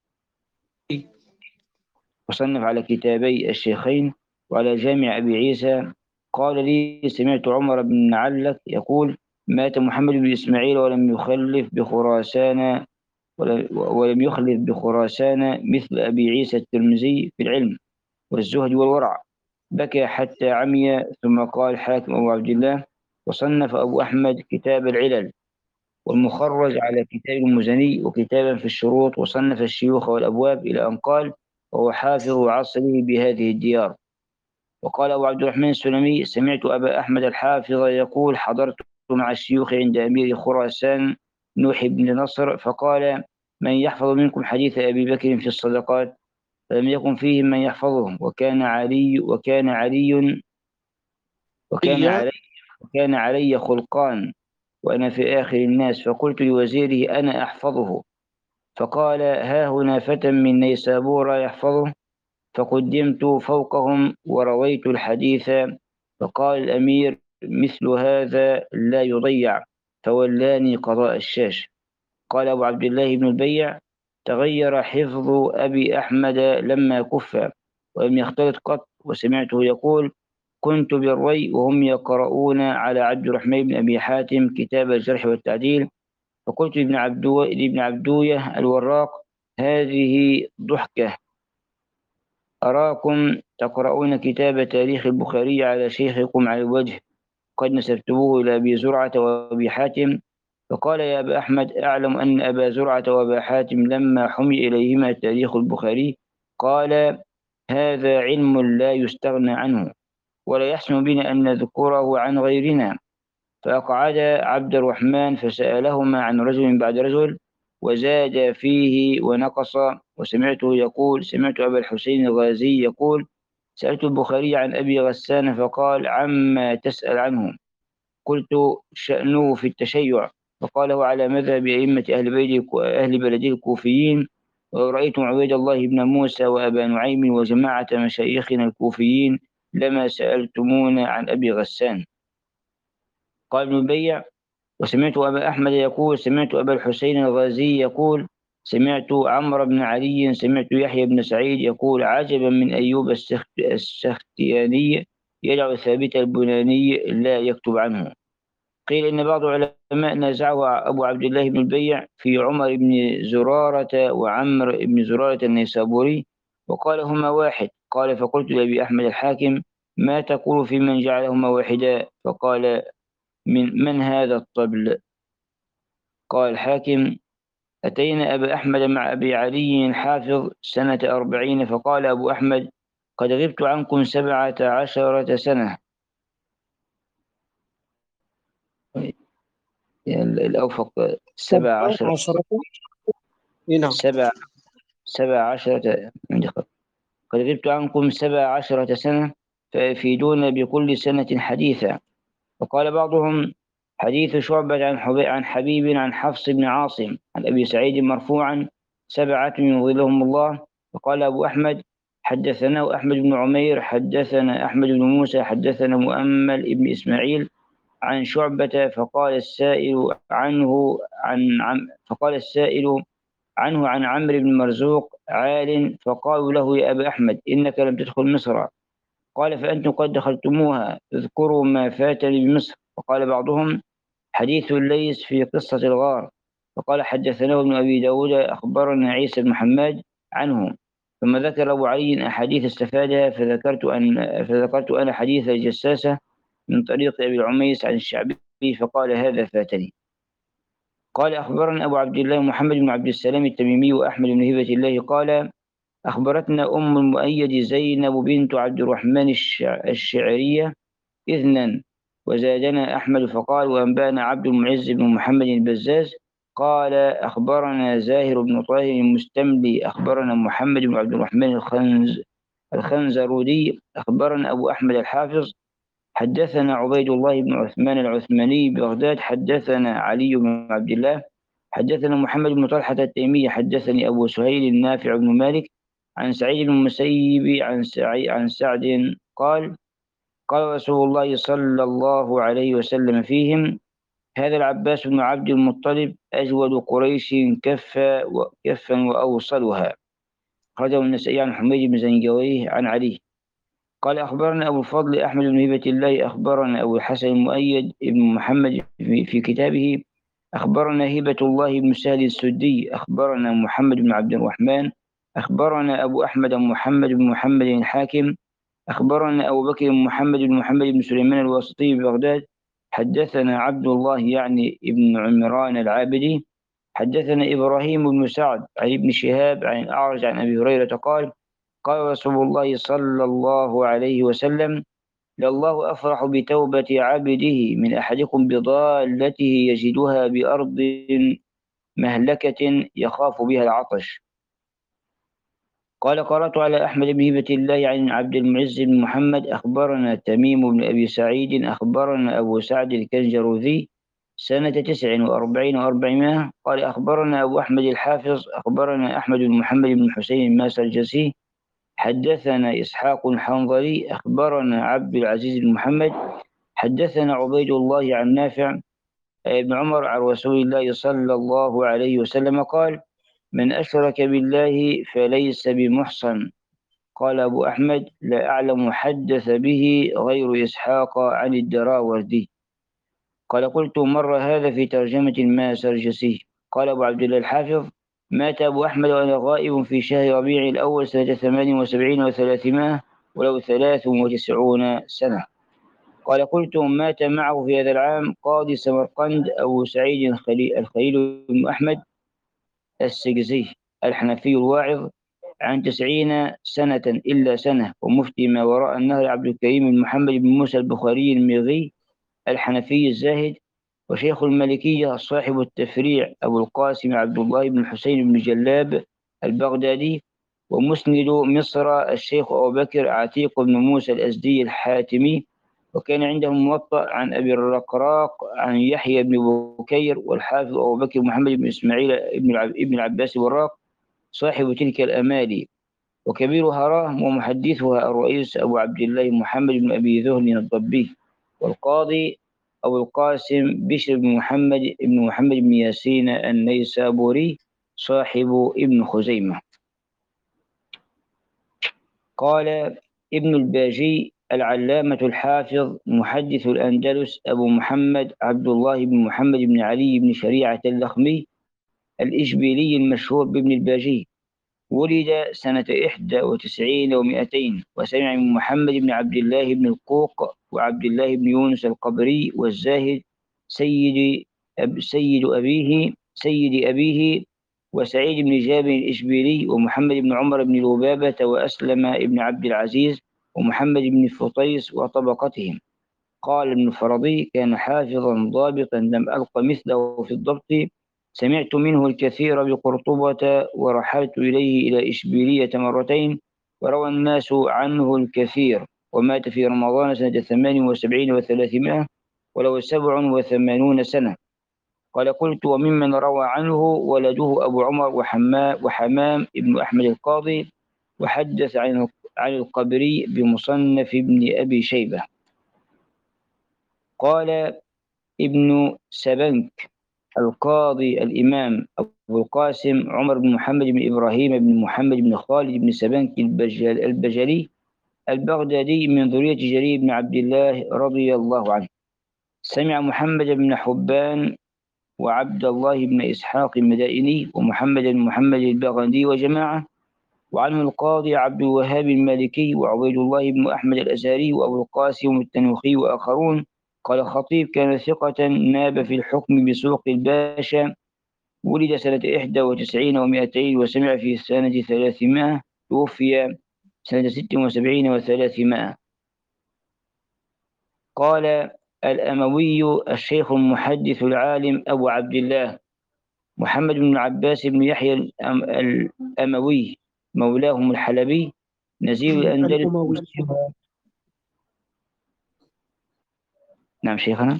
وصنف على كتابي الشيخين وعلى جامع أبي عيسى. قال لي: سمعت عمر بن علك يقول: مات محمد بن إسماعيل ولم يخلف بخراسان ولم يخلف بخراسان مثل أبي عيسى الترمذي في العلم والزهد والورع. بكى حتى عمي. ثم قال حاكم أبو عبد الله: وصنف أبو أحمد كتاب العلل والمخرج على كتاب المزني وكتابا في الشروط، وصنف الشيوخ والأبواب، إلى أن قال: وهو حافظ عصره بهذه الديار. وقال أبو عبد الرحمن السلمي: سمعت أبا أحمد الحافظ يقول: حضرت مع الشيوخ عند أمير خراسان نوح بن نصر، فقال: من يحفظ منكم حديث أبي بكر في الصدقات؟ فلم يكن فيهم من يحفظه، وكان علي وكان علي وكان هي علي وكان علي خلقان وأنا في آخر الناس. فقلت لوزيره: أنا أحفظه. فقال: ها هنا فتى من نيسابور يحفظه. فقدمت فوقهم ورويت الحديث. فقال الأمير: مثل هذا لا يضيع، فولاني قضاء الشاش. قال أبو عبد الله بن البيع: تغير حفظ أبي أحمد لما كف، ولم يختلط قط. وسمعته يقول: كنت بالري وهم يقرؤون على عبد الرحمن بن أبي حاتم كتاب الجرح والتعديل، فقلت لابن عبدو لابن عبدوية الوراق: هذه ضحكة، أراكم تقرؤون كتاب تاريخ البخاري على شيخكم على الوجه، قد نسبتموه إلى أبي زرعة وأبي حاتم. فقال: يا أبا أحمد، أعلم أن أبا زرعة وأبا حاتم لما حمي إليهما تاريخ البخاري قال: هذا علم لا يستغنى عنه، ولا يحسن بنا أن نذكره عن غيرنا. فأقعد عبد الرحمن فسألهما عن رجل بعد رجل، وزاد فيه ونقص. وسمعته يقول: سمعت أبا الحسين الغازي يقول: سألت البخاري عن أبي غسان فقال: عما تسأل عنه؟ قلت: شأنه في التشيع. فقال: هو على مذهب أئمة أهل بيت أهل بلده الكوفيين. ورأيتم عبيد الله بن موسى وأبا نعيم وجماعة مشايخنا الكوفيين لما سألتمونا عن أبي غسان. قال ابن البيع: وسمعت أبا أحمد يقول: سمعت أبا الحسين الغازي يقول: سمعت عمرو بن علي سمعت يحيى بن سعيد يقول: عجبا من أيوب السخت- السختياني يدع ثابت البناني لا يكتب عنه. قيل إن بعض العلماء نازعه أبو عبد الله بن البيع في عمر بن زرارة وعمر بن زرارة النيسابوري، وقال: هما واحد. قال: فقلت لأبي أحمد الحاكم: ما تقول في من جعلهما واحدا؟ فقال: من من هذا الطبل؟ قال الحاكم: أتينا أبا أحمد مع أبي علي الحافظ سنة أربعين، فقال أبو أحمد: قد غبت عنكم سبعة عشرة سنة. الأوفق سبع سبعة عشرة عشرة. إيه نعم. سبع سبع عشرة عندي خط. قد غبت عنكم سبع عشرة سنة، فيفيدون بكل سنة حديثا. وقال بعضهم: حديث شعبة عن حبي- عن حبيب عن حفص بن عاصم عن أبي سعيد مرفوعا: سبعة يظلهم الله. وقال أبو أحمد: حدثنا أحمد بن عمير حدثنا أحمد بن موسى حدثنا مؤمل بن إسماعيل عن شعبة. فقال السائل عنه عن عم فقال السائل عنه عن عمرو بن مرزوق عال. فقالوا له: يا أبا أحمد، إنك لم تدخل مصر. قال: فأنتم قد دخلتموها، اذكروا ما فاتني بمصر. وقال بعضهم: حديث ليس في قصة الغار. فقال: حدثنا ابن أبي داود أخبرنا عيسى بن حماد عنه. ثم ذكر أبو علي أحاديث استفادها، فذكرت أن فذكرت أنا حديث الجساسة من طريق أبي العميس عن الشعبي، فقال: هذا فاتني. قال: أخبرنا أبو عبد الله محمد بن عبد السلام التميمي وأحمد بن هبة الله قال: أخبرتنا أم المؤيد زينب بنت عبد الرحمن الشعرية إذنا وزادنا أحمد فقال وأنبأنا عبد المعز بن محمد البزاز قال أخبرنا زاهر بن طاهر المستملي أخبرنا محمد بن عبد الرحمن الخنز الخنزرودي أخبرنا أبو أحمد الحافظ حدثنا عبيد الله بن عثمان العثماني بغداد حدثنا علي بن عبد الله حدثنا محمد بن طلحة التيمي حدثني أبو سهيل النافع بن مالك عن سعيد بن المسيب عن سعي عن سعد قال قال رسول الله صلى الله عليه وسلم فيهم هذا العباس بن عبد المطلب أجود قريش كفا وكفا وأوصلها. خرجه النسائي عن حميد بن زنجويه عن علي قال أخبرنا أبو الفضل أحمد بن هبة الله أخبرنا أبو الحسن المؤيد بن محمد في, في كتابه أخبرنا هبة الله بن سهل السدي أخبرنا محمد بن عبد الرحمن أخبرنا أبو أحمد محمد بن محمد الحاكم أخبرنا أبو بكر بن محمد بن محمد بن سليمان الواسطي ببغداد حدثنا عبد الله يعني ابن عمران العابدي حدثنا إبراهيم بن سعد عن ابن شهاب عن الأعرج عن أبي هريرة قال قال رسول الله صلى الله عليه وسلم لله أفرح بتوبة عبده من أحدكم بضالته يجدها بأرض مهلكة يخاف بها العطش. قال قرأت على أحمد بن هبة الله عن عبد المعز بن محمد أخبرنا تميم بن أبي سعيد أخبرنا أبو سعد الكنجروذي سنة تسع وأربعين وأربعمائة قال أخبرنا أبو أحمد الحافظ أخبرنا أحمد بن محمد بن حسين الماسرجسي حدثنا إسحاق الحنظلي أخبرنا عبد العزيز بن محمد حدثنا عبيد الله عن نافع ابن عمر عن رسول الله صلى الله عليه وسلم قال من أشرك بالله فليس بمحصن. قال أبو أحمد لا أعلم حدث به غير إسحاق عن الدراوردي. قال قلت مر هذا في ترجمة الماسرجسي. قال أبو عبد الله الحافظ مات أبو أحمد وأنا غائب في شهر ربيع الأول سنة ثمان وسبعين وثلاثمائة ولو ثلاث وتسعون سنة. قال قلت مات معه في هذا العام قاضي سمرقند أبو سعيد الخليل, الخليل بن أحمد السجزي الحنفي الواعظ عن تسعين سنة إلا سنة ومفتي ما وراء النهر عبد الكريم بن محمد بن موسى البخاري الميغي الحنفي الزاهد وشيخ المالكية صاحب التفريع أبو القاسم عبد الله بن حسين بن جلاب البغدادي ومسند مصر الشيخ أبو بكر عتيق بن موسى الأزدي الحاتمي وكان عندهم موطأ عن أبي الرقراق عن يحيى بن بكير والحافظ أبو بكر محمد بن إسماعيل ابن العباس الوراق صاحب تلك الأمالي وكبير هراه ومحدثها الرئيس أبو عبد الله محمد بن أبي ذهن الضبي والقاضي أبو القاسم بشر بن محمد بن محمد بن ياسين النيسابوري صاحب ابن خزيمة. قال ابن الباجي العلامة الحافظ محدث الأندلس أبو محمد عبد الله بن محمد بن علي بن شريعة اللخمي الإشبيلي المشهور بابن الباجي ولد سنة إحدى وتسعين ومائتين وسمع من محمد بن عبد الله بن القوق وعبد الله بن يونس القبري والزاهد سيد أب سيد أبيه سيد أبيه وسعيد بن جابر الإشبيلي ومحمد بن عمر بن لبابة وأسلم بن عبد العزيز ومحمد بن فطيس وطبقتهم. قال ابن الفرضي كان حافظا ضابطا لم ألق مثله في الضبط سمعت منه الكثير بقرطبة ورحلت إليه إلى إشبيلية مرتين وروى الناس عنه الكثير ومات في رمضان سنة ثمان وسبعين وثلاثمائة ولو سبع وثمانون سنة. قال قلت وممن روى عنه ولده أبو عمر وحمام, وحمام ابن أحمد القاضي وحدث عن عن القبري بمصنف ابن أبي شيبة. قال ابن سبنك القاضي الإمام أبو القاسم عمر بن محمد بن إبراهيم بن محمد بن خالد بن سبنك البجل البجلي البغدادي من ذرية جرير بن عبد الله رضي الله عنه سمع محمد بن حبان وعبد الله بن إسحاق المدائني ومحمد بن محمد البغدادي وجماعة وعنه القاضي عبد الوهاب المالكي وعبيد الله بن أحمد الأزهري وأبو القاسم التنوخي وآخرون. قال الخطيب كان ثقة ناب في الحكم بسوق الباشا ولد سنة إحدى وتسعين ومائتين وسمع في سنة ثلاثمائة توفي سنة ست وسبعين وثلاثمائة. قال الأموي الشيخ المحدث العالم أبو عبد الله محمد بن العباس بن يحيى الأم- الأموي مولاهم الحلبي نزيل الأندلس. الأموي. نعم شيخنا.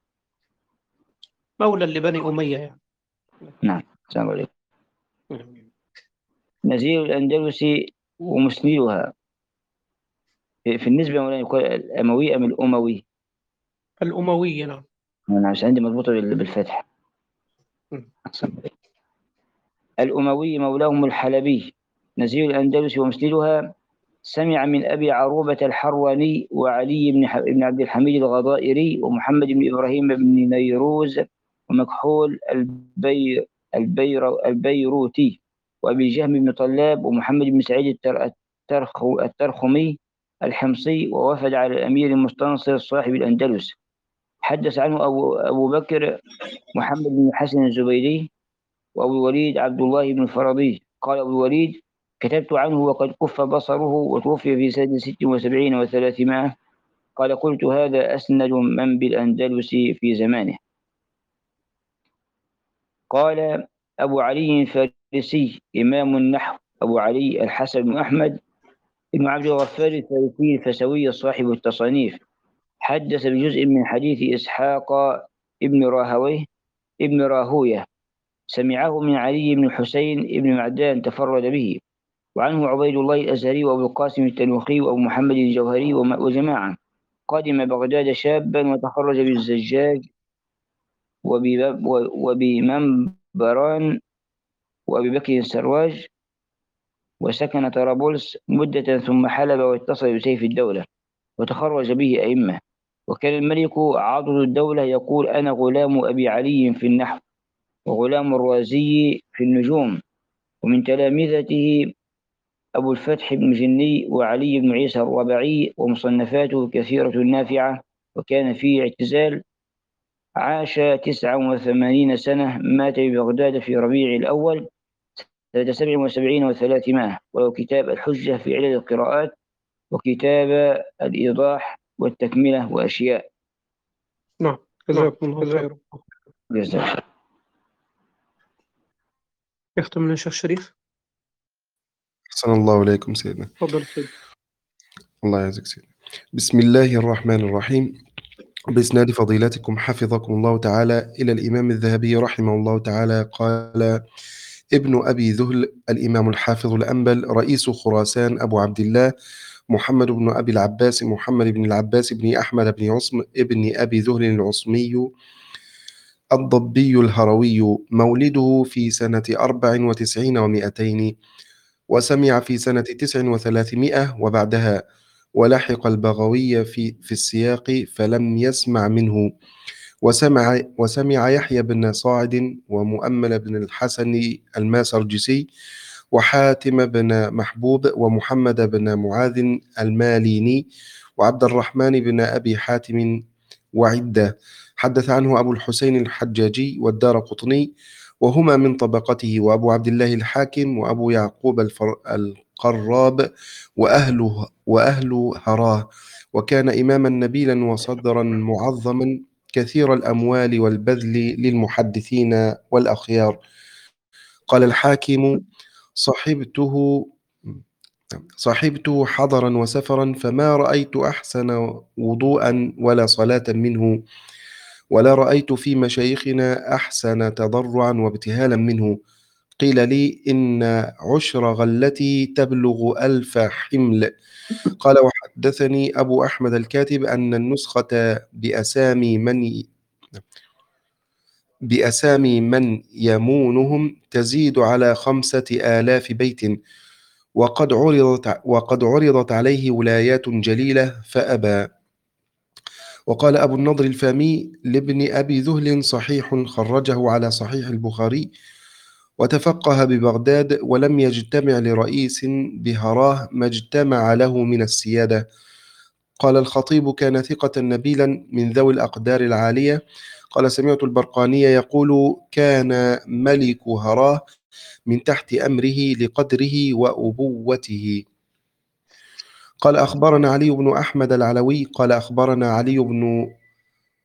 مولى لبني أمية يعني. نعم السلام عليكم. نزيل الأندلس ومسندها. في في النسبة مولانا يقول الأموي أم الأموي؟ الأموي نعم. أنا مش عندي مضبوطة بال- بالفتح. مم. الأموي مولاهم الحلبي نزيل الأندلس ومسندها. سمع من أبي عروبة الحرواني وعلي بن ح- بن عبد الحميد الغضائري ومحمد بن إبراهيم بن نيروز ومكحول البي البير البيروتي وأبي جهم بن طلاب ومحمد بن سعيد التر- الترخ الترخمي الحمصي ووفد على الأمير المستنصر صاحب الأندلس. حدث عنه أبو, أبو بكر محمد بن حسن الزبيدي وأبو الوليد عبد الله بن الفرضي. قال أبو الوليد: كتبت عنه وقد كف بصره وتوفي في سنة ست وسبعين وثلاثمائة. قال: قلت هذا أسند من بالأندلس في زمانه. قال أبو علي الفارسي إمام النحو أبو علي الحسن بن أحمد بن عبد الغفار الفارسي الفسوي صاحب التصانيف حدث بجزء من حديث إسحاق ابن راهويه ابن راهويه سمعه من علي بن الحسين بن معدان تفرد به. وعنه عبيد الله الأزهري وأبو القاسم التنوخي وأبو محمد الجوهري وم- وجماعة. قدم بغداد شابا وتخرج بالزجاج وبب- و- وبمنبران وأبي بكر السراج وسكن طرابلس مدة ثم حلب واتصل بسيف الدولة وتخرج به أئمة. وكان الملك عاضد الدولة يقول: أنا غلام أبي علي في النحو وغلام الرازي في النجوم. ومن تلامذته أبو الفتح بن جني وعلي بن عيسى الربعي ومصنفاته كثيرة نافعة. وكان في اعتزال. عاش تسعة وثمانين سنة. مات ببغداد في ربيع الأول سنة سبع وسبعين وثلاثمائة. وله كتاب الحجة في علل القراءات وكتاب الإيضاح والتكملة وأشياء. نعم جزاكم الله خيرا. جزاك. يختم من الشيخ شريف. أحسن الله إليكم سيدنا. تفضل سيدي. الله يعزك سيدنا. بسم الله الرحمن الرحيم. بإسناد فضيلتكم حفظكم الله تعالى إلى الإمام الذهبي رحمه الله تعالى قال: ابن أبي ذهل الإمام الحافظ الأنبل رئيس خراسان أبو عبد الله محمد بن أبي العباس محمد بن العباس بن أحمد بن عصم ابن أبي ذهل العصمي الضبي الهروي. مولده في سنة أربع وتسعين ومائتين، وسمع في سنة تسع وثلاثمائة وبعدها، ولحق البغوي في في السياق فلم يسمع منه. وسمع وسمع يحيى بن صاعد ومؤمل بن الحسن الماسرجسي وحاتم بن محبوب ومحمد بن معاذ الماليني وعبد الرحمن بن أبي حاتم وعدة. حدث عنه أبو الحسين الحجاجي والدارقطني وهما من طبقته، وأبو عبد الله الحاكم وأبو يعقوب الفر القراب وأهله وأهل هراه. وكان إماما نبيلا وصدرا معظما كثير الأموال والبذل للمحدثين والأخيار. قال الحاكم: صحبته صحبته حضرا وسفرا فما رأيت أحسن وضوءا ولا صلاة منه، ولا رأيت في مشايخنا أحسن تضرعا وابتهالا منه. قيل لي إن عشر غلتي تبلغ ألف حمل. قال: وحدثني أبو أحمد الكاتب أن النسخة بأسامي من بأسامي من يمونهم تزيد على خمسة آلاف بيت، وقد عرضت وقد عرضت عليه ولايات جليلة فأبى. وقال أبو النضر الفامي لابن أبي ذهل: صحيح خرجه على صحيح البخاري، وتفقه ببغداد، ولم يجتمع لرئيس بهراه ما اجتمع له من السيادة. قال الخطيب: كان ثقة نبيلا من ذوي الأقدار العالية. قال: سمعت البرقاني يقول: كان ملك هراه من تحت أمره لقدره وأبوته. قال: أخبرنا علي بن أحمد العلوي قال: أخبرنا علي بن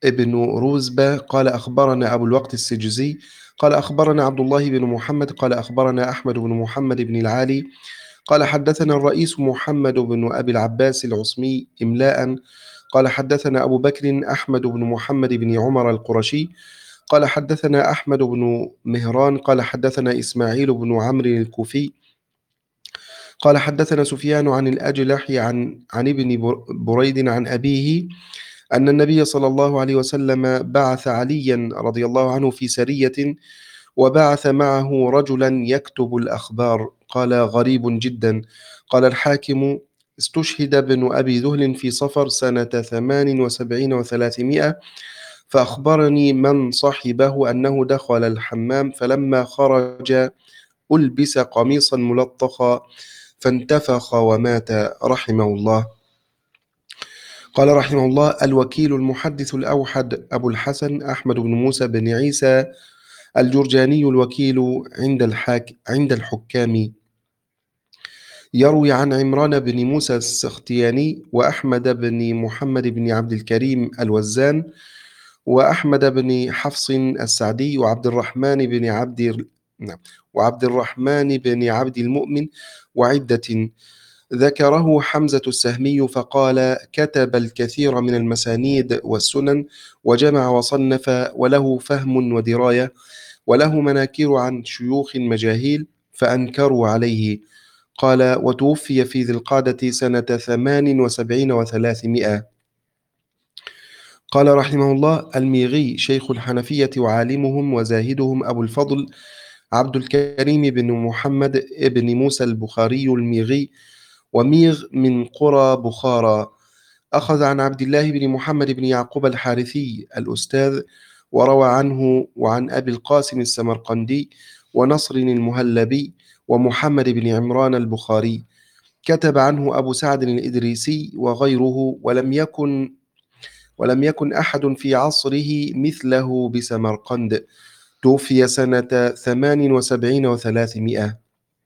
ابن روزبة قال أخبرنا أبو الوقت السجزي قال أخبرنا عبد الله بن محمد قال أخبرنا أحمد بن محمد بن العالي قال حدثنا الرئيس محمد بن أبي العباس العصمي إملاء قال حدثنا أبو بكر أحمد بن محمد بن عمر القرشي قال حدثنا أحمد بن مهران قال حدثنا إسماعيل بن عمرو الكوفي قال حدثنا سفيان عن الأجلح عن عن ابن بريد عن أبيه أن النبي صلى الله عليه وسلم بعث عليا رضي الله عنه في سرية وبعث معه رجلا يكتب الأخبار قال غريب جدا. قال الحاكم استشهد ابن أبي ذهل في صفر سنة ثمان وسبعين وثلاثمائة فأخبرني من صحبه أنه دخل الحمام فلما خرج ألبس قميصا ملطخا فانتفخ ومات رحمه الله. قال رحمه الله الوكيل المحدث الأوحد أبو الحسن أحمد بن موسى بن عيسى الجرجاني الوكيل عند الحاك عند الحكام يروي عن عمران بن موسى السختياني وأحمد بن محمد بن عبد الكريم الوزان وأحمد بن حفص السعدي وعبد الرحمن بن عبد وعبد الرحمن بن عبد المؤمن وعدة. ذكره حمزة السهمي فقال كتب الكثير من المسانيد والسنن وجمع وصنف وله فهم ودراية وله مناكير عن شيوخ مجاهيل فأنكروا عليه. قال وتوفي في ذي القعدة سنة ثمان وسبعين وثلاثمائة. قال رحمه الله الميغي شيخ الحنفية وعالمهم وزاهدهم أبو الفضل عبد الكريم بن محمد ابن موسى البخاري الميغي وميغ من قرى بخارى أخذ عن عبد الله بن محمد بن يعقوب الحارثي الأستاذ وروى عنه وعن أبي القاسم السمرقندي ونصر المهلبي ومحمد بن عمران البخاري. كتب عنه أبو سعد الإدريسي وغيره ولم يكن ولم يكن أحد في عصره مثله بسمرقند. توفي سنة ثمان وسبعين وثلاثمائة.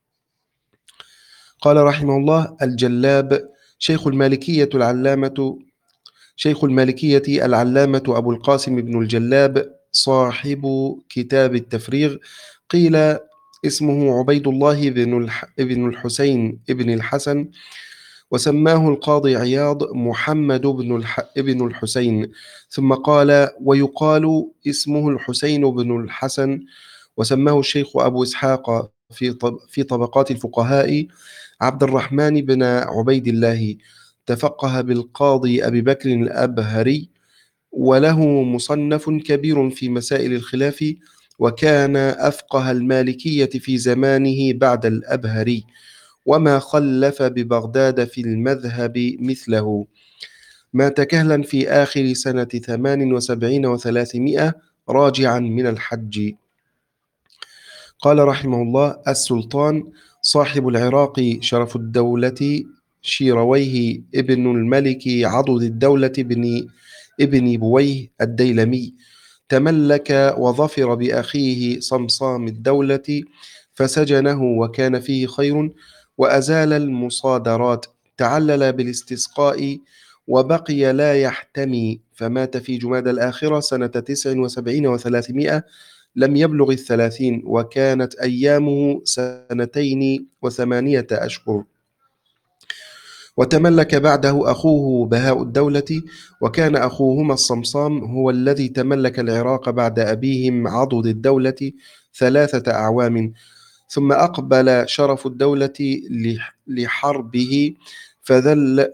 قال رحمه الله الجلاب شيخ المالكية العلامة شيخ المالكية العلامة أبو القاسم بن الجلاب صاحب كتاب التفريغ قيل اسمه عبيد الله بن الح... ابن الحسين ابن الحسن وسماه القاضي عياض محمد بن الح... ابن الحسين ثم قال ويقال اسمه الحسين بن الحسن وسماه الشيخ أبو إسحاق في طب... في طبقات الفقهاء عبد الرحمن بن عبيد الله تفقه بالقاضي أبي بكر الأبهري وله مصنف كبير في مسائل الخلاف وكان أفقه المالكية في زمانه بعد الأبهري وما خلف ببغداد في المذهب مثله. مات كهلا في آخر سنة ثمان وسبعين وثلاثمائة راجعا من الحج. قال رحمه الله السلطان صاحب العراق شرف الدولة شيرويه ابن الملك عضد الدولة بن ابن بويه الديلمي تملك وظفر بأخيه صمصام الدولة فسجنه وكان فيه خير وأزال المصادرات تعلل بالاستسقاء وبقي لا يحتمي فمات في جماد الآخرة سنة تسع وسبعين وثلاثمائة لم يبلغ الثلاثين وكانت أيامه سنتين وثمانية أشهر. وتملك بعده أخوه بهاء الدولة وكان أخوهما الصمصام هو الذي تملك العراق بعد أبيهم عضد الدولة ثلاثة أعوام ثم أقبل شرف الدولة لحربه فذل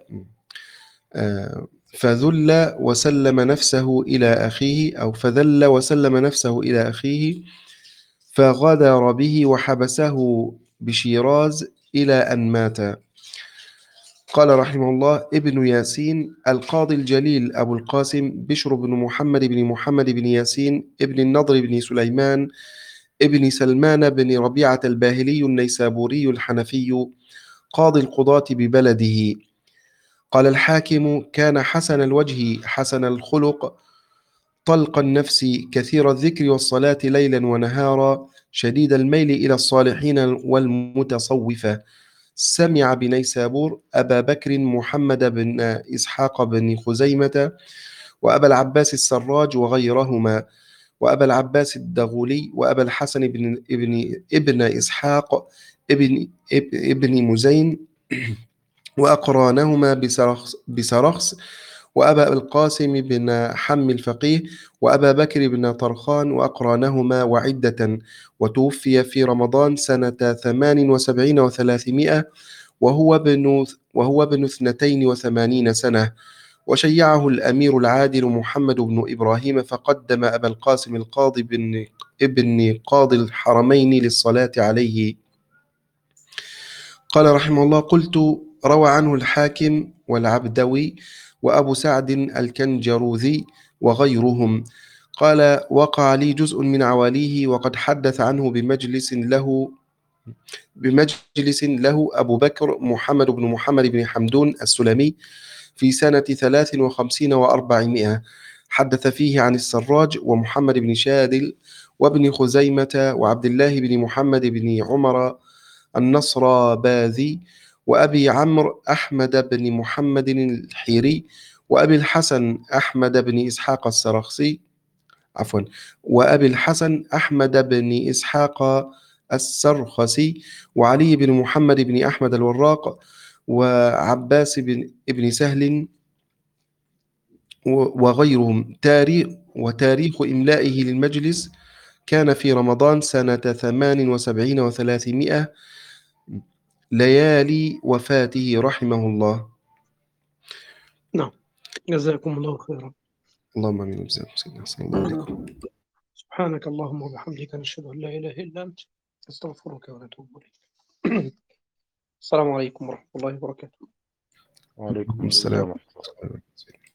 فذل وسلم نفسه إلى أخيه أو فذل وسلم نفسه إلى أخيه فغدر به وحبسه بشيراز إلى أن مات. قال رحمه الله ابن ياسين القاضي الجليل أبو القاسم بشر بن محمد بن محمد بن ياسين ابن النضر بن سليمان ابن سلمان بن ربيعة الباهلي النيسابوري الحنفي قاضي القضاة ببلده. قال الحاكم كان حسن الوجه حسن الخلق طلق النفس كثير الذكر والصلاة ليلا ونهارا شديد الميل إلى الصالحين والمتصوفة. سمع بنيسابور أبا بكر محمد بن إسحاق بن خزيمة وأبا العباس السراج وغيرهما، وأبا العباس الدغولي، وأبا الحسن بن ابن ابن إسحاق ابن ابن مزين وأقرانهما بسرخس, بسرخس وأبا القاسم بن حم الفقيه، وأبا بكر بن طرخان وأقرانهما وعدة. وتوفي في رمضان سنة ثمان وسبعين وثلاثمائة وهو ابن وهو ابن اثنتين وثمانين سنة. وشيعه الأمير العادل محمد بن إبراهيم فقدم أبا القاسم القاضي بن ابن قاضي الحرمين للصلاة عليه. قال رحمه الله: قلت: روى عنه الحاكم والعبدوي وأبو سعد الكنجروذي وغيرهم. قال: وقع لي جزء من عواليه، وقد حدث عنه بمجلس له بمجلس له أبو بكر محمد بن محمد بن حمدون السلمي في سنة ثلاث وخمسين وأربعمائة، حدث فيه عن السراج ومحمد بن شادل وابن خزيمة وعبد الله بن محمد بن عمر النصراباذي وأبي عمرو أحمد بن محمد الحيري وأبي الحسن أحمد بن إسحاق السرخسي عفوا وأبي الحسن أحمد بن إسحاق السرخسي وعلي بن محمد بن أحمد الوراق وعباس بن ابن سهل وغيرهم. تاريخ وتاريخ إملائه للمجلس كان في رمضان سنة ثمان وسبعين وثلاثمائة ليالي وفاته رحمه الله. نعم، جزاكم الله خيرا. اللهم آمين وجزاكم سيدنا. صلى الله عليكم. سبحانك اللهم وبحمدك، نشهد أن لا إله إلا أنت، نستغفرك ونتوب إليك. السلام عليكم ورحمة الله وبركاته. وعليكم السلام السلام ورحمة الله.